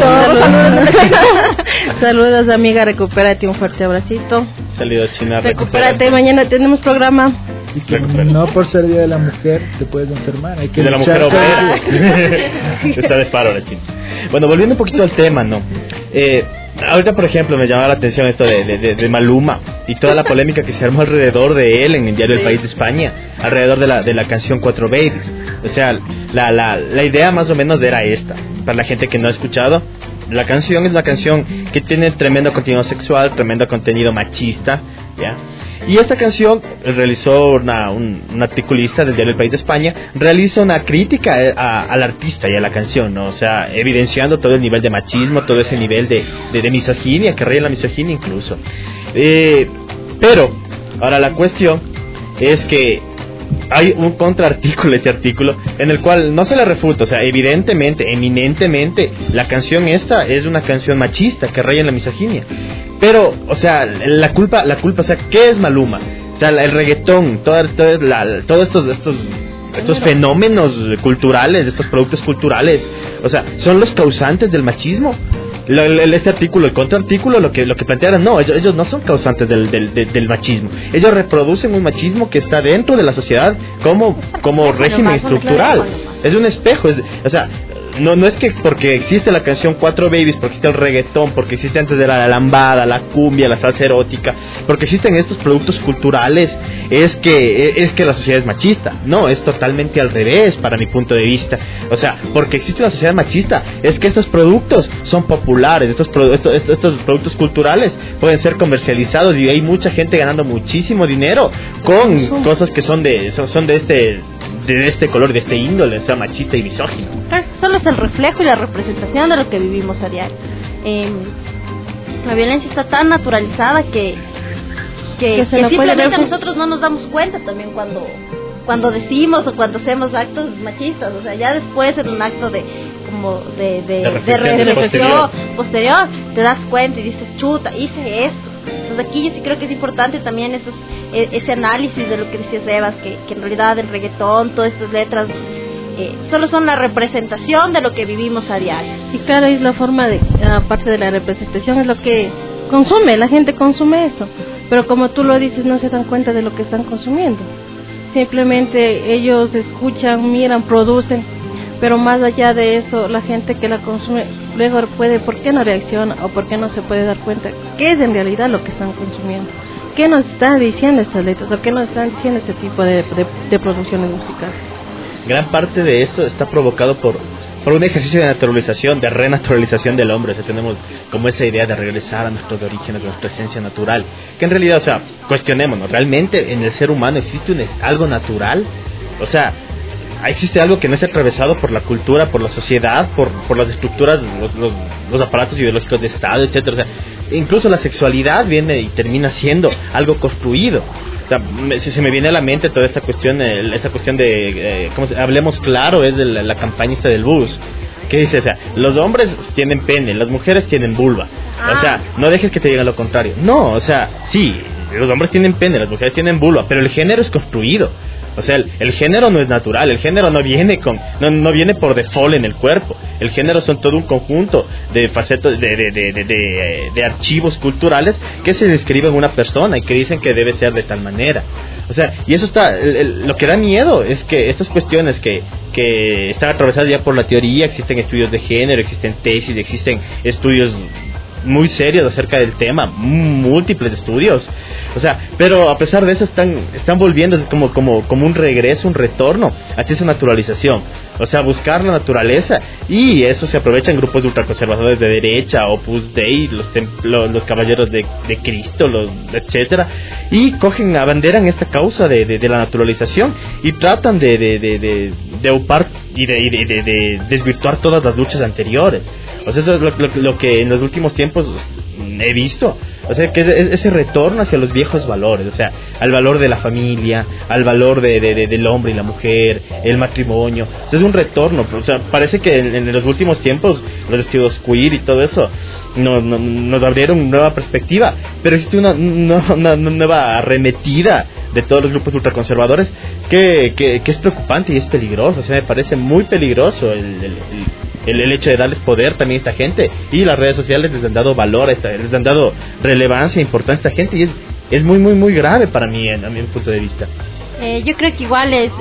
saludos amiga, recupérate, un fuerte abracito. Saludos China, recupérate. Mañana tenemos programa. Y que no por ser Día de la Mujer te puedes enfermar, hay que de la mujer obrera. Está de paro la China. Bueno, volviendo un poquito al tema, ¿no? Ahorita, por ejemplo, me llamaba la atención esto de Maluma y toda la polémica que se armó alrededor de él en el diario El País de España, alrededor de la canción Cuatro Babies. O sea, la idea más o menos era esta, para la gente que no ha escuchado. La canción es una canción que tiene tremendo contenido sexual, tremendo contenido machista, ¿ya? Y esta canción realizó un articulista del diario El País de España, realiza una crítica al artista y a la canción, ¿no? O sea, evidenciando todo el nivel de machismo, todo ese nivel de misoginia, que raya la misoginia incluso. Pero, ahora la cuestión es que hay un contraartículo, ese artículo, en el cual no se le refuta, o sea, evidentemente, eminentemente, la canción esta es una canción machista que raya en la misoginia. Pero, o sea, la culpa, o sea, ¿qué es Maluma? O sea, el reggaetón, todos estos fenómenos culturales, estos productos culturales, o sea, ¿son los causantes del machismo? Este artículo, el contraartículo, lo que plantearon, no, ellos no son causantes del machismo. Ellos reproducen un machismo que está dentro de la sociedad como régimen estructural. Es un espejo, o sea, no es que porque existe la canción Cuatro Babies, porque existe el reggaetón, porque existe antes de la lambada, la cumbia, la salsa erótica, porque existen estos productos culturales, es que la sociedad es machista. No, es totalmente al revés para mi punto de vista. O sea, porque existe una sociedad machista, es que estos productos son populares, estos productos culturales pueden ser comercializados y hay mucha gente ganando muchísimo dinero con cosas que son de este color, de este índole, o sea, machista y misógino. Pero solo es el reflejo y la representación de lo que vivimos a diario. La violencia está tan naturalizada que simplemente nosotros no nos damos cuenta también cuando cuando decimos o cuando hacemos actos machistas, o sea, ya después en un acto de reflexión posterior te das cuenta y dices, chuta, hice esto. Entonces aquí yo sí creo que es importante también ese análisis de lo que decías, Evas, que en realidad el reggaetón, todas estas letras solo son la representación de lo que vivimos a diario. Y claro, es la forma de, aparte de la representación, es lo que consume, la gente consume eso, pero como tú lo dices, no se dan cuenta de lo que están consumiendo. Simplemente ellos escuchan, miran, producen, pero más allá de eso, la gente que la consume luego ¿por qué no reacciona o por qué no se puede dar cuenta qué es en realidad lo que están consumiendo? ¿Qué nos están diciendo estas letras o qué nos están diciendo este tipo de producciones musicales? Gran parte de eso está provocado por un ejercicio de naturalización, de renaturalización del hombre. O sea, tenemos como esa idea de regresar a nuestros orígenes, a nuestra esencia natural, que en realidad, o sea, cuestionémonos, ¿realmente en el ser humano existe algo natural? O sea, existe algo que no es atravesado por la cultura, por la sociedad, por las estructuras, los aparatos ideológicos de Estado, etcétera. O sea, incluso la sexualidad viene y termina siendo algo construido. O sea, se me viene a la mente toda esta cuestión de hablemos claro, es de la campaña esta del bus, que dice, o sea, los hombres tienen pene, las mujeres tienen vulva. O sea, no dejes que te digan lo contrario. No, o sea, sí, los hombres tienen pene, las mujeres tienen vulva, pero el género es construido. O sea, el género no es natural, el género no viene no viene por default en el cuerpo. El género son todo un conjunto de facetas, de archivos culturales que se describen en una persona y que dicen que debe ser de tal manera. O sea, y eso está, lo que da miedo es que estas cuestiones que están atravesadas ya por la teoría, existen estudios de género, existen tesis, existen estudios muy serios acerca del tema, múltiples estudios, o sea, pero a pesar de eso están volviendo como un regreso, un retorno hacia esa naturalización, o sea, buscar la naturaleza, y eso se aprovecha en grupos de ultraconservadores de derecha, Opus Dei, los caballeros de Cristo, etcétera, y abanderan esta causa de la naturalización y tratan de upar y de desvirtuar todas las luchas anteriores. O sea, eso es lo que en los últimos tiempos he visto. O sea, que es ese retorno hacia los viejos valores, o sea, al valor de la familia, al valor del hombre y la mujer, el matrimonio. O sea, es un retorno. O sea, parece que en los últimos tiempos los vestidos queer y todo eso nos abrieron una nueva perspectiva, pero existe una nueva arremetida de todos los grupos ultraconservadores que es preocupante y es peligroso. O sea, me parece muy peligroso el hecho de darles poder también a esta gente, y las redes sociales les han dado valor les han dado relevancia e importancia a esta gente, y es muy muy muy grave para mí, a mi punto de vista. Yo creo que igual es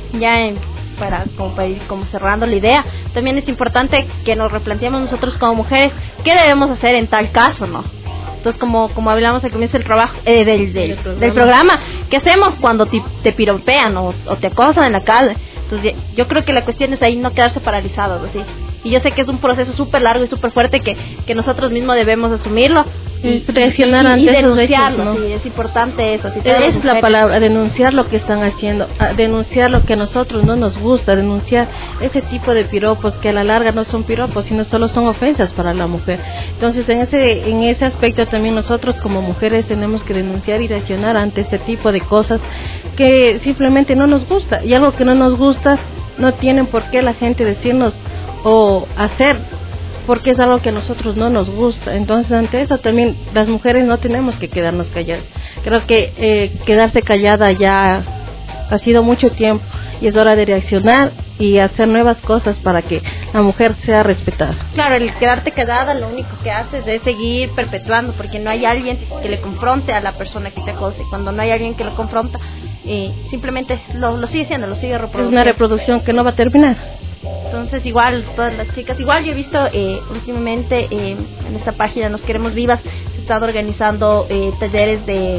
para ir como cerrando la idea, también es importante que nos replanteemos nosotros como mujeres qué debemos hacer en tal caso, ¿no? Entonces, como hablamos al comienzo del trabajo del programa, ¿qué hacemos cuando te piropean o te acosan en la calle? Entonces, yo creo que la cuestión es ahí no quedarse paralizados, ¿sí? Y yo sé que es un proceso súper largo y súper fuerte que nosotros mismos debemos asumirlo y reaccionar ante esos hechos, ¿no? Sí, es importante eso. Esa es la palabra, denunciar lo que están haciendo, denunciar lo que a nosotros no nos gusta, denunciar ese tipo de piropos que a la larga no son piropos, sino solo son ofensas para la mujer. Entonces, en ese aspecto también nosotros como mujeres tenemos que denunciar y reaccionar ante este tipo de cosas que simplemente no nos gusta, y algo que no nos gusta no tienen por qué la gente decirnos o hacer, porque es algo que a nosotros no nos gusta. Entonces, ante eso también las mujeres no tenemos que quedarnos calladas. Creo que quedarse callada ya ha sido mucho tiempo, y es hora de reaccionar y hacer nuevas cosas para que la mujer sea respetada. Claro, el quedarte callada lo único que haces es seguir perpetuando, porque no hay alguien que le confronte a la persona que te acosa, y cuando no hay alguien que lo confronta, simplemente lo sigue siendo, lo sigue reproduciendo. Es una reproducción que no va a terminar. Entonces, igual, todas las chicas, igual yo he visto últimamente en esta página Nos Queremos Vivas, se están organizando talleres de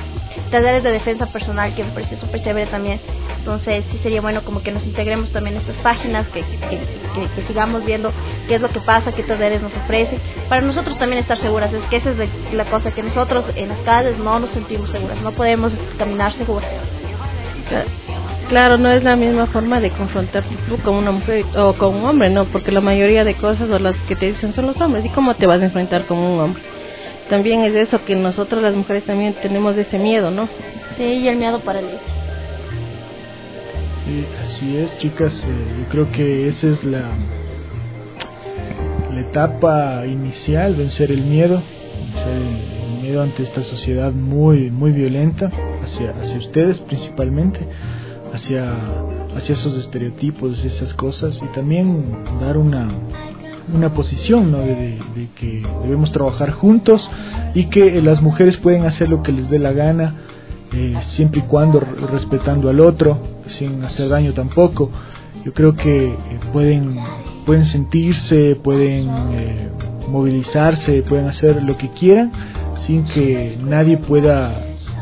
defensa personal, que me pareció súper chévere también. Entonces sí sería bueno como que nos integremos también en estas páginas, que sigamos viendo qué es lo que pasa, qué talleres nos ofrecen, para nosotros también estar seguras. Es que esa es la cosa, que nosotros en las calles no nos sentimos seguras, no podemos caminar seguras. Claro, no es la misma forma de confrontar tú con una mujer o con un hombre, no, porque la mayoría de cosas o las que te dicen son los hombres. ¿Y cómo te vas a enfrentar con un hombre? También es eso, que nosotros las mujeres también tenemos ese miedo, ¿no? Sí, y el miedo paraliza. Así es, chicas, yo creo que esa es la etapa inicial, vencer el miedo ante esta sociedad muy violenta, hacia ustedes principalmente, hacia esos estereotipos, esas cosas, y también dar una posición, ¿no? de que debemos trabajar juntos y que las mujeres pueden hacer lo que les dé la gana, siempre y cuando respetando al otro, sin hacer daño tampoco. Yo creo que pueden sentirse, pueden movilizarse, pueden hacer lo que quieran sin que nadie pueda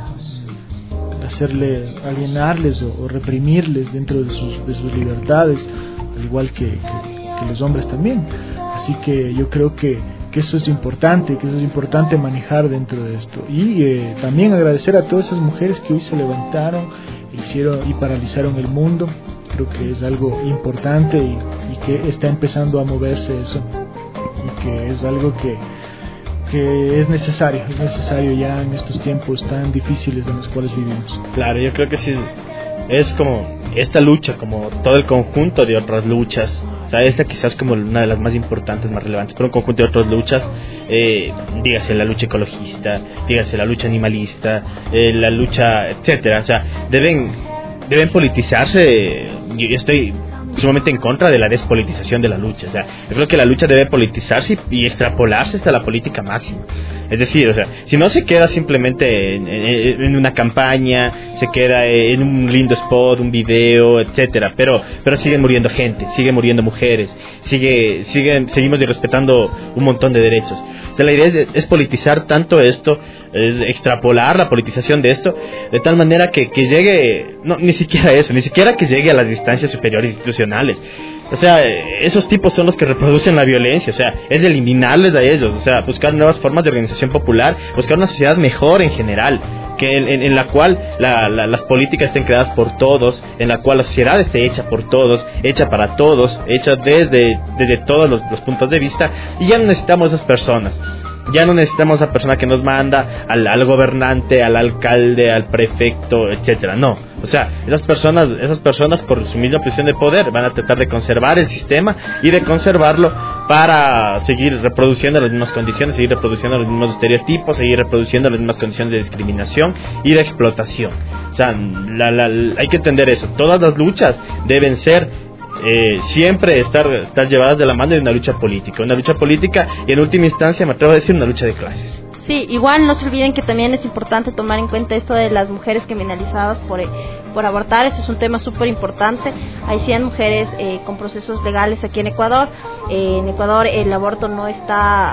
alienarles o reprimirles dentro de sus libertades, al igual que los hombres también. Así que yo creo que eso es importante, manejar dentro de esto. Y también agradecer a todas esas mujeres que hoy se levantaron, hicieron y paralizaron el mundo. Creo que es algo importante y que está empezando a moverse eso, y que es algo que es necesario ya en estos tiempos tan difíciles en los cuales vivimos. Claro, yo creo que sí, es como esta lucha, como todo el conjunto de otras luchas. O sea, esta quizás como una de las más importantes, más relevantes, pero un conjunto de otras luchas, dígase la lucha ecologista, dígase la lucha animalista, la lucha, etcétera. O sea, deben politizarse. Yo estoy sumamente en contra de la despolitización de la lucha. O sea, yo creo que la lucha debe politizarse y extrapolarse hasta la política máxima. Es decir, o sea, si no se queda simplemente en una campaña, se queda en un lindo spot, un video, etcétera, pero sigue muriendo gente, sigue muriendo mujeres, seguimos irrespetando un montón de derechos. O sea, la idea es politizar tanto esto, es extrapolar la politización de esto de tal manera que llegue, no, ni siquiera que llegue a las instancias superiores institucionales. O sea, esos tipos son los que reproducen la violencia. O sea, es eliminarles a ellos. O sea, buscar nuevas formas de organización popular, buscar una sociedad mejor en general, que en la cual las políticas estén creadas por todos, en la cual la sociedad esté hecha por todos, hecha para todos, hecha desde todos los puntos de vista. Y ya no necesitamos esas personas. Ya no necesitamos a la persona que nos manda, al gobernante, al alcalde, al prefecto, etcétera. No, o sea, esas personas por su misma posición de poder van a tratar de conservar el sistema y de conservarlo para seguir reproduciendo las mismas condiciones, seguir reproduciendo los mismos estereotipos, seguir reproduciendo las mismas condiciones de discriminación y de explotación. O sea, hay que entender eso. Todas las luchas deben ser siempre estar llevadas de la mano de una lucha política y en última instancia me atrevo a decir una lucha de clases. Sí, igual no se olviden que también es importante tomar en cuenta esto de las mujeres criminalizadas por abortar. Eso es un tema súper importante. Hay 100 mujeres con procesos legales aquí en Ecuador. En Ecuador el aborto no es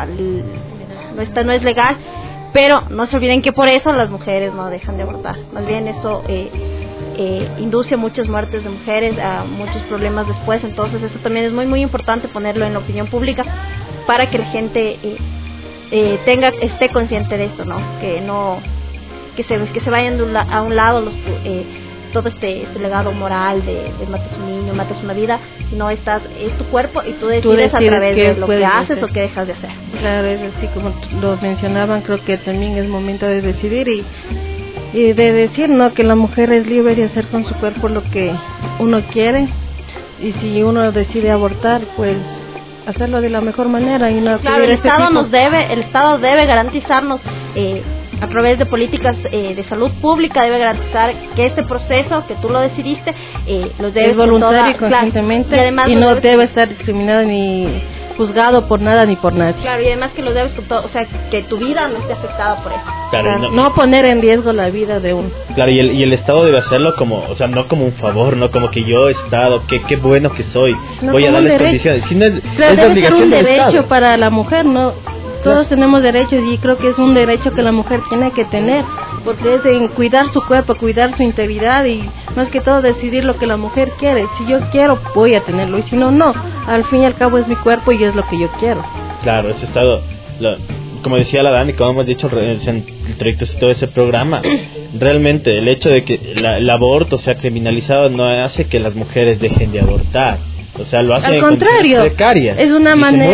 legal, pero no se olviden que por eso las mujeres no dejan de abortar. Más bien eso induce a muchas muertes de mujeres, a muchos problemas después. Entonces eso también es muy importante ponerlo en la opinión pública para que la gente esté consciente de esto, ¿no? Que se vayan a un lado todo este legado moral de matas un niño, matas una vida, sino es tu cuerpo y tú decides a través de lo que haces hacer o que dejas de hacer. Claro, es así como lo mencionaban. Creo que también es momento de decidir y de decir, ¿no?, que la mujer es libre de hacer con su cuerpo lo que uno quiere, y si uno decide abortar, pues hacerlo de la mejor manera y no. Claro, el Estado debe garantizarnos a través de políticas de salud pública, debe garantizar que este proceso que tú lo decidiste lo debes es voluntario y conscientemente, y además no debe estar discriminado ni juzgado por nada ni por nadie. Claro, y además que lo debes con todo, o sea, que tu vida no esté afectada por eso. Claro, no poner en riesgo la vida de uno. Claro, y el Estado debe hacerlo como, o sea, no como un favor, no como que yo Estado, qué bueno que soy, no voy a darles condiciones. Si no es la obligación del Estado. Es un derecho para la mujer, ¿no? Todos tenemos derechos y creo que es un derecho que la mujer tiene que tener, porque es en cuidar su cuerpo, cuidar su integridad y más que todo decidir lo que la mujer quiere. Si yo quiero, voy a tenerlo, y si no, no. Al fin y al cabo es mi cuerpo y es lo que yo quiero. Claro, ese Estado, como decía la Dani, como hemos dicho en el trayecto de todo ese programa, realmente el hecho de que el aborto sea criminalizado no hace que las mujeres dejen de abortar. O sea, lo hacen al contrario, precarias, es una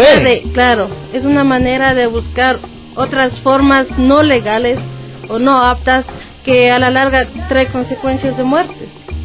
manera de buscar otras formas no legales o no aptas que a la larga trae consecuencias de muerte.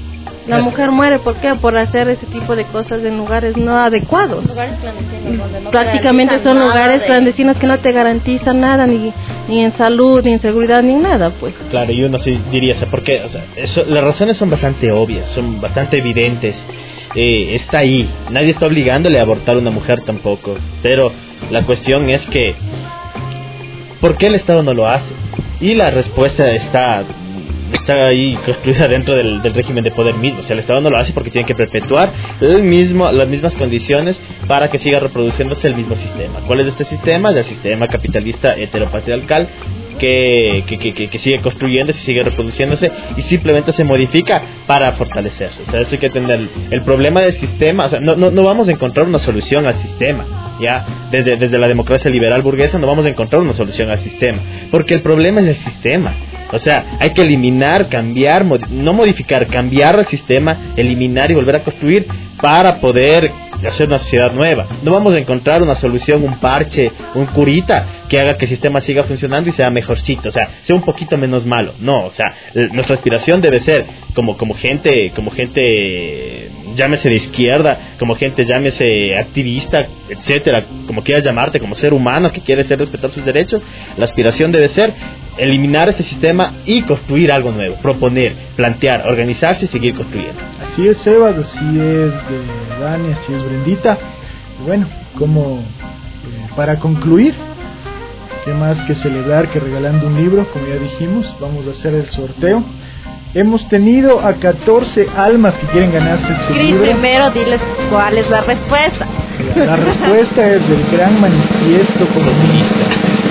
La mujer muere, ¿por qué? Por hacer ese tipo de cosas en lugares no adecuados. Lugares clandestinos donde no Prácticamente garantizan son nada lugares de- clandestinos que no te garantizan nada, ni en salud, ni en seguridad, ni en nada, pues. Claro, y uno sí diría, o sea, porque las razones son bastante obvias, son bastante evidentes. Está ahí, nadie está obligándole a abortar a una mujer tampoco, pero la cuestión es que ¿por qué el Estado no lo hace? Y la respuesta está ahí construida dentro del régimen de poder mismo. O sea, el Estado no lo hace porque tiene que perpetuar las mismas condiciones para que siga reproduciéndose el mismo sistema. ¿Cuál es este sistema? El sistema capitalista heteropatriarcal que sigue construyéndose, sigue reproduciéndose y simplemente se modifica para fortalecerse. O sea, eso hay que entender. El problema del sistema, o sea, no vamos a encontrar una solución al sistema. Ya desde la democracia liberal burguesa no vamos a encontrar una solución al sistema, porque el problema es el sistema. O sea, hay que eliminar, cambiar, no modificar, cambiar el sistema, eliminar y volver a construir para poder hacer una sociedad nueva. No vamos a encontrar una solución, un parche, un curita que haga que el sistema siga funcionando y sea mejorcito, o sea, sea un poquito menos malo. No, o sea, nuestra aspiración debe ser como gente llámese de izquierda, como gente llámese activista, etcétera, como quieras llamarte, como ser humano que quiere respetar sus derechos. La aspiración debe ser eliminar este sistema y construir algo nuevo, proponer, plantear, organizarse y seguir construyendo. Así es, Sebas, así es de Dani, así es Brendita. Y bueno, como para concluir, qué más que celebrar que regalando un libro, como ya dijimos, vamos a hacer el sorteo. Hemos tenido a 14 almas que quieren ganarse este Cris, libro. primero diles cuál es la respuesta. La respuesta es del Gran Manifiesto Comunista.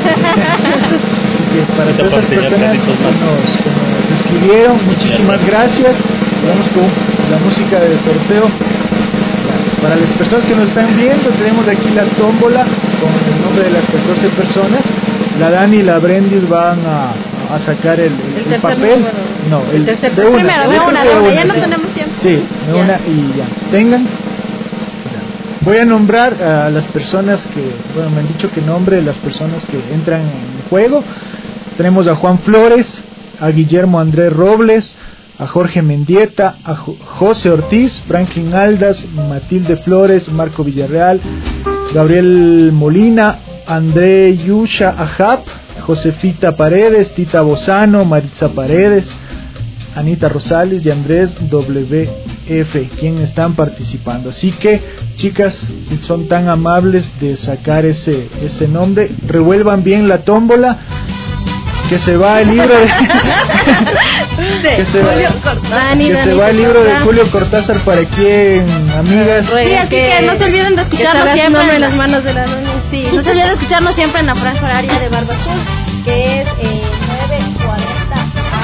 Que para todas las personas que nos escribieron, muchísimas gracias. Vamos con la música de sorteo. Para las personas que nos están viendo, tenemos aquí la tómbola con el nombre de las 14 personas. La Dani y la Brendis van a sacar el papel. No, el tercer de una. primero, de una, ya no tenemos tiempo. Sí, de una y ya. Tengan. Voy a nombrar a las personas que, bueno, me han dicho que nombre las personas que entran en juego. Tenemos a Juan Flores, a Guillermo Andrés Robles, a Jorge Mendieta, a José Ortiz, Franklin Aldas, Matilde Flores, Marco Villarreal, Gabriel Molina, André Yusha Ajap, Josefita Paredes, Tita Bozano, Maritza Paredes, Anita Rosales y Andrés WF, quienes están participando. Así que, chicas, si son tan amables de sacar ese nombre, revuelvan bien la tómbola, que se va el libro de que se va el libro de Julio Cortázar. Para quien, amigas, Sí, así que no se olviden de escucharnos siempre en las manos de la Dani. Sí, no se olviden de escucharnos siempre en la franja horaria de Barba Azul, que es 9:40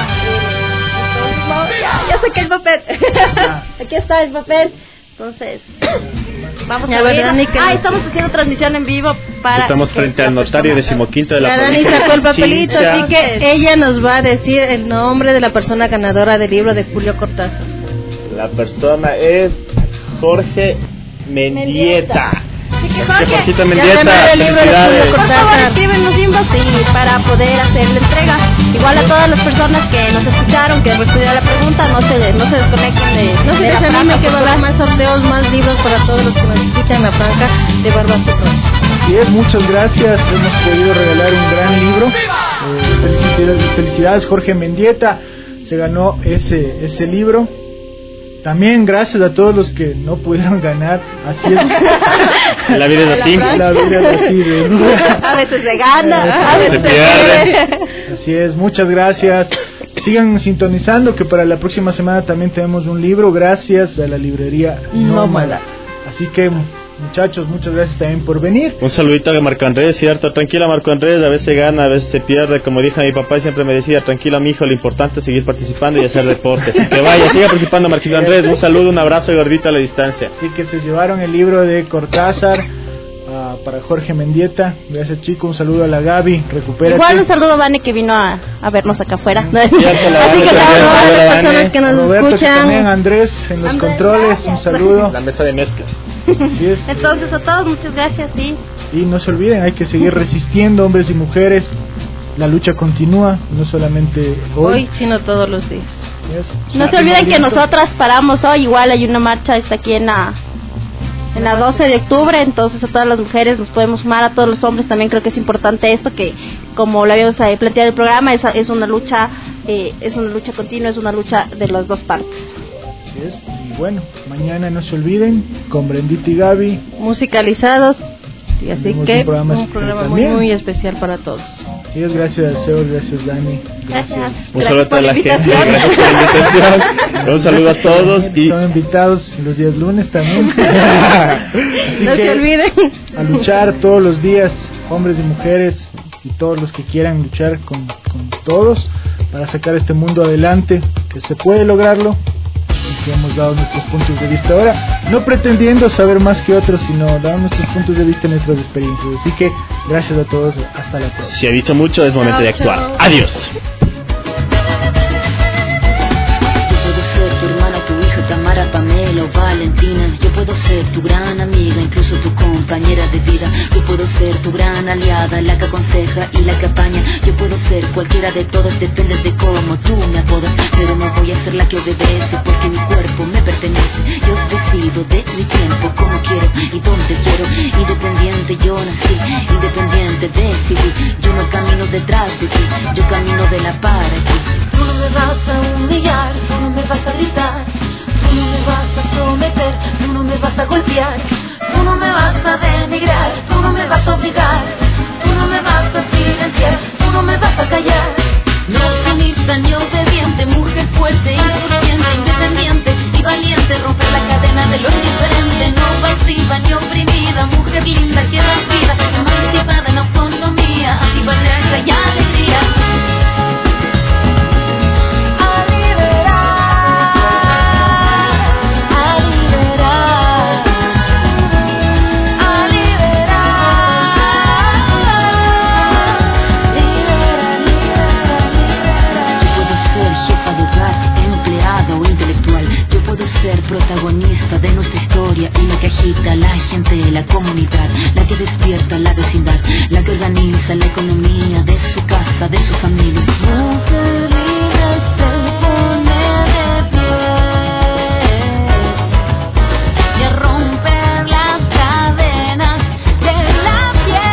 AM. Ya saqué el papel. Aquí está el papel. Entonces, vamos a ver. Estamos haciendo transmisión en vivo para. Estamos frente al notario 15º de la Dani provincia sacó el de papelito, Chincha. así que ella nos va a decir el nombre de la persona ganadora del libro de Julio Cortázar. La persona es Jorge Mendieta. Así que, Así que Jorge, Jorgito ya Mendieta, ganó el libro de felicidades. Julio por favor, escríbenos inbox y para poder hacer la entrega. Igual a todas las personas que nos escucharon, que respondieron la pregunta, no se desconecten de. No se de la desanimen, franja, que va a haber más sorteos, más libros para todos los que nos escuchan en la franja de Barba Azul. así es, muchas gracias. Hemos podido regalar un gran libro. Felicidades, Jorge Mendieta, se ganó ese libro. También gracias a todos los que no pudieron ganar. Así es. La vida es así. La vida es así. A veces se gana, a veces se pierde. Así es, muchas gracias. Sigan sintonizando, que para la próxima semana también tenemos un libro, gracias a la librería Nómada. Así que, muchachos, muchas gracias también por venir. Un saludito a Marco Andrés, cierto, tranquila Marco Andrés, a veces gana, a veces se pierde, como dijo mi papá, siempre me decía, tranquilo mi hijo, lo importante es seguir participando y hacer deporte, así que vaya, siga participando Marquito Andrés, un saludo, un abrazo y gordito a la distancia. Así que se llevaron el libro de Cortázar para Jorge Mendieta. Gracias, chico, un saludo a la Gaby, recupérate. Igual un saludo a Vane que vino a vernos acá afuera. Cierto, la Así Vane que también, todas saludo a las Vane. personas que nos Roberto, que también, escuchan. Andrés en los Andrés, controles, gracias. un saludo. La mesa de mezclas. Así es. Entonces a todos muchas gracias Y no se olviden, hay que seguir resistiendo, hombres y mujeres. La lucha continúa, no solamente hoy, Hoy, sino todos los días. No se olviden que nosotras paramos hoy, igual hay una marcha, está aquí en la 12 de octubre, entonces a todas las mujeres nos podemos sumar, a todos los hombres también. Creo que es importante esto, que como lo habíamos planteado en el programa, es una lucha continua, es una lucha de las dos partes. Así es, y bueno, mañana no se olviden, con Brendita y Gaby, musicalizados, y así que un programa muy especial para todos. Sí, gracias Seo, gracias Dani, Gracias. Un saludo a toda la gente, gracias por la invitación. Un saludo a todos y son invitados los días lunes también. Así no se olviden a luchar todos los días, hombres y mujeres y todos los que quieran luchar con todos para sacar este mundo adelante, que se puede lograrlo, y que hemos dado nuestros puntos de vista ahora, no pretendiendo saber más que otros, sino dando nuestros puntos de vista y nuestras experiencias. Así que gracias a todos, hasta la próxima. Si ha dicho mucho, es momento de actuar. Adiós. Yo puedo ser tu hermana, tu hija, Tamara, Pamela o Valentina. Yo puedo ser tu gran amiga, incluso tu compañera de vida. Yo puedo ser tu gran aliada, la que aconseja y la que apaña. Yo puedo ser cualquiera de todos, depende de cómo tú me apodas. Pero no voy a ser la que obedece, porque mi cuerpo me pertenece. Yo decido de mi tiempo, como quiero y donde quiero. Independiente yo nací, independiente decidí. Yo no camino detrás de ti, yo camino de la para ti. Tú no me vas a humillar, tú no me vas a gritar, tú no me vas a someter, tú no me vas a golpear, tú no me vas a denigrar, tú no me vas a obligar, tú no me vas a silenciar, tú no me vas a callar. No sumisa ni obediente, mujer fuerte, insurgente, independiente y valiente, romper la cadena de lo indiferente, no pasiva ni oprimida, mujer linda que da vida, emancipada en autonomía, antipatriarca y alegría. Protagonista de nuestra historia y la que agita a la gente de la comunidad, la que despierta la vecindad, la que organiza la economía de su casa, de su familia. Mujer libre se pone de pie y a romper las cadenas de la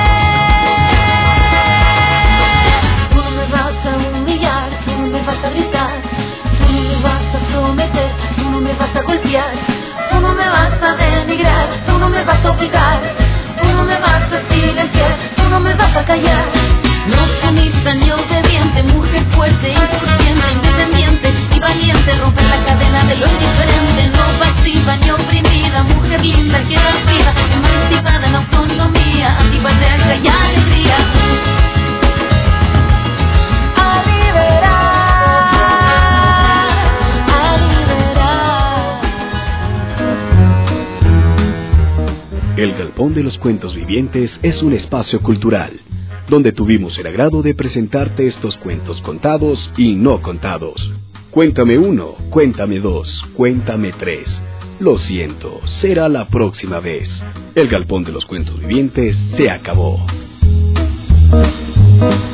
piel. Tú no me vas a humillar, tú no me vas a gritar, tú no me vas a someter, tú no me vas a golpear, tú no me vas a denigrar, tú no me vas a obligar, tú no me vas a silenciar, tú no me vas a callar. No sumisa ni obediente, mujer fuerte, insurgente, independiente y valiente, romper la cadena de lo indiferente, no pasiva ni oprimida, mujer linda que da vida, emancipada en autonomía, antipatriarca y alegría. El Galpón de los Cuentos Vivientes es un espacio cultural, donde tuvimos el agrado de presentarte estos cuentos contados y no contados. Cuéntame 1, cuéntame 2, cuéntame 3. Lo siento, será la próxima vez. El Galpón de los Cuentos Vivientes se acabó.